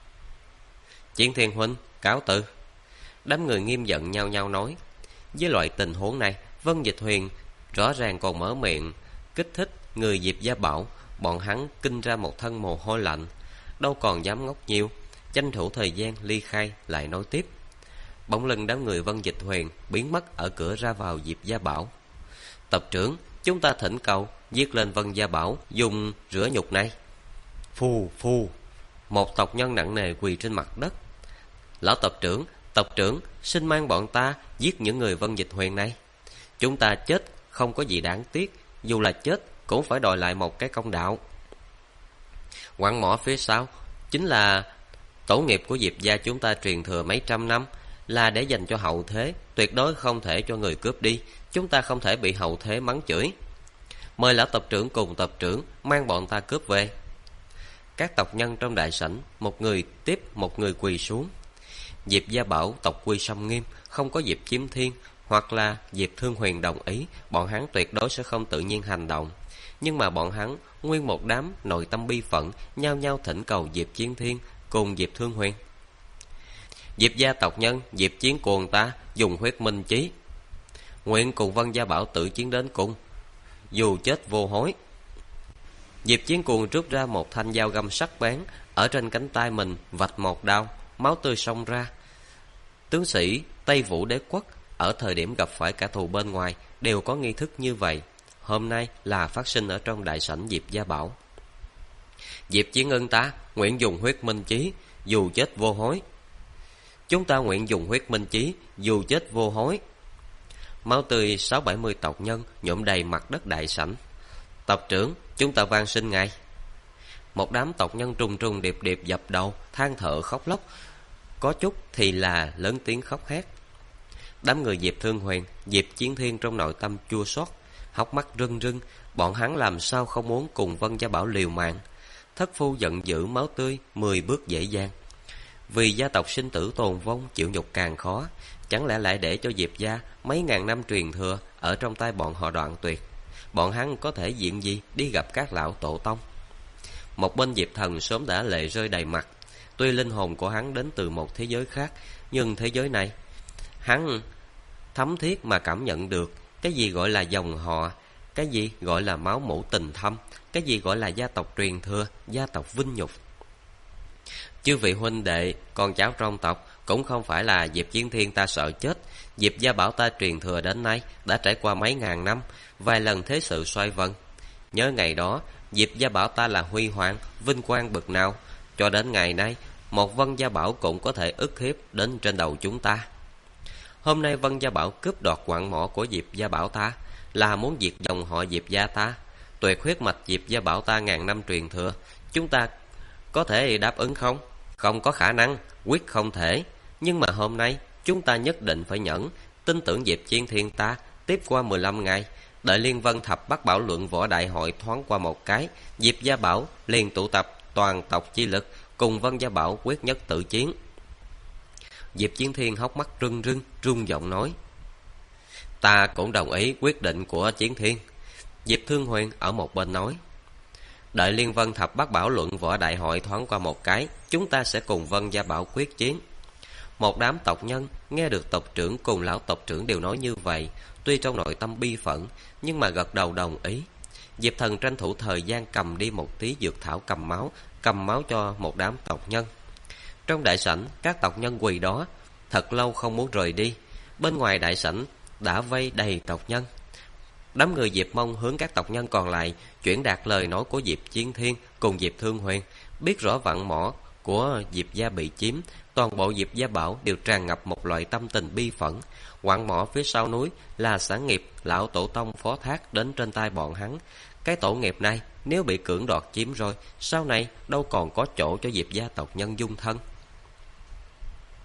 Chiến Thiên huynh, cáo từ. Đám người nghiêm giận nhau nhau nói. Với loại tình huống này, Vân Dịch Huyền rõ ràng còn mở miệng kích thích người Diệp Gia Bảo, bọn hắn kinh ra một thân mồ hôi lạnh, đâu còn dám ngốc nhiều, tranh thủ thời gian ly khai lại nói tiếp. Bỗng lưng đám người Vân Dịch Huyền biến mất ở cửa ra vào Diệp Gia Bảo. Tộc trưởng, chúng ta thỉnh cầu giết lên Vân Gia Bảo, dùng rửa nhục này. Phù phù. Một tộc nhân nặng nề quỳ trên mặt đất. Lão tộc trưởng, xin mang bọn ta giết những người Vân Dịch Huyền này. Chúng ta chết không có gì đáng tiếc, dù là chết cũng phải đòi lại một cái công đạo. Quặng mỏ phía sau chính là tổ nghiệp của Diệp gia chúng ta truyền thừa mấy trăm năm, là để dành cho hậu thế, tuyệt đối không thể cho người cướp đi. Chúng ta không thể bị hậu thế mắng chửi. Mời lão tộc trưởng cùng tộc trưởng mang bọn ta cướp về. Các tộc nhân trong đại sảnh một người tiếp một người quỳ xuống. Diệp Gia Bảo tộc quy sâm nghiêm, không có Diệp Chiếm Thiên hoặc là Diệp Thương Huyền đồng ý, bọn hắn tuyệt đối sẽ không tự nhiên hành động. Nhưng mà bọn hắn nguyên một đám nội tâm bi phẫn, nhao nhao thỉnh cầu Diệp Chiến Thiên cùng Diệp Thương Huyền. Diệp gia tộc nhân Diệp Chiến Cuồng ta dùng huyết minh chí, nguyện cùng Vân Gia Bảo tự chiến đến cùng, dù chết vô hối. Diệp Chiến Cuồng rút ra một thanh dao găm sắc bén, ở trên cánh tay mình vạch một đao, máu tươi xông ra. Tướng sĩ Tây Vũ Đế Quốc ở thời điểm gặp phải kẻ thù bên ngoài đều có nghi thức như vậy, hôm nay là phát sinh ở trong đại sảnh Diệp Gia Bảo. Diệp Chiến Ưng ta nguyện dùng huyết minh chí, dù chết vô hối. Chúng ta nguyện dùng huyết minh chí, dù chết vô hối. Máu tươi 60-70 tộc nhân nhuộm đầy mặt đất đại sảnh. Tộc trưởng, chúng ta van xin ngài. Một đám tộc nhân trùng trùng điệp điệp dập đầu, than thở khóc lóc, có chút thì là lớn tiếng khóc hét. Đám người Diệp Thương Huyền, Diệp Chiến Thiên trong nội tâm chua xót, hốc mắt rưng rưng, bọn hắn làm sao không muốn cùng Vân Gia Bảo liều mạng. Thất phu giận dữ, máu tươi 10 bước dễ dàng. Vì gia tộc sinh tử tồn vong, chịu nhục càng khó, chẳng lẽ lại để cho Diệp gia mấy ngàn năm truyền thừa ở trong tay bọn họ đoạn tuyệt. Bọn hắn có thể diện gì đi gặp các lão tổ tông. một bên Diệp Thần sớm đã lệ rơi đầy mặt. Tuy linh hồn của hắn đến từ một thế giới khác, nhưng thế giới này hắn thấm thiết mà cảm nhận được cái gì gọi là dòng họ, cái gì gọi là máu mủ tình thâm, cái gì gọi là gia tộc truyền thừa, gia tộc vinh nhục. Chư vị huynh đệ, con cháu trong tộc cũng không phải là Diệp Chiến Thiên ta sợ chết. Diệp gia bảo ta truyền thừa đến nay đã trải qua mấy ngàn năm, vài lần thế sự xoay vần. Nhớ ngày đó, Diệp gia bảo ta là huy hoàng, vinh quang bậc nào, cho đến ngày nay, một Vân Gia Bảo cũng có thể ức hiếp đến trên đầu chúng ta. Hôm nay Vân Gia Bảo cướp đoạt quặng mỏ của Diệp gia bảo ta, là muốn diệt dòng họ Diệp gia ta. Tuyệt huyết mạch Diệp gia bảo ta ngàn năm truyền thừa, chúng ta có thể đáp ứng không? Không có khả năng, quyết không thể. Nhưng mà hôm nay chúng ta nhất định phải nhẫn, tin tưởng Diệp Chiến Thiên ta. Tiếp qua 15 ngày, đợi Liên Vân Thập Bát Bảo Luận Võ Đại Hội thoáng qua một cái, Diệp gia bảo liền tụ tập toàn tộc chi lực, cùng Vân Gia Bảo quyết nhất tử chiến. Diệp Chiến Thiên hốc mắt rưng rưng, rung giọng nói: Ta cũng đồng ý quyết định của Chiến Thiên. Diệp Thương Huyền ở một bên nói: Đợi Liên Vân Thập Bát Bảo Luận Võ Đại Hội thoáng qua một cái, chúng ta sẽ cùng Vân Gia Bảo quyết chiến. Một đám tộc nhân nghe được tộc trưởng cùng lão tộc trưởng đều nói như vậy, tuy trong nội tâm bi phẫn, nhưng mà gật đầu đồng ý. Diệp Thần tranh thủ thời gian cầm đi một tí dược thảo cầm máu cho một đám tộc nhân. Trong đại sảnh, các tộc nhân quỳ đó thật lâu không muốn rời đi. Bên ngoài đại sảnh đã vây đầy tộc nhân. Đám người Diệp Mông hướng các tộc nhân còn lại chuyển đạt lời nói của Diệp Chiến Thiên cùng Diệp Thương Huyền, biết rõ vạn mỏ của Diệp gia bị chiếm, toàn bộ Diệp gia bảo đều tràn ngập một loại tâm tình bi phẫn. Quặng mỏ phía sau núi là sản nghiệp lão tổ tông phó thác đến trên tay bọn hắn. Cái tổ nghiệp này nếu bị cưỡng đoạt chiếm rồi, sau này đâu còn có chỗ cho Diệp gia tộc nhân dung thân.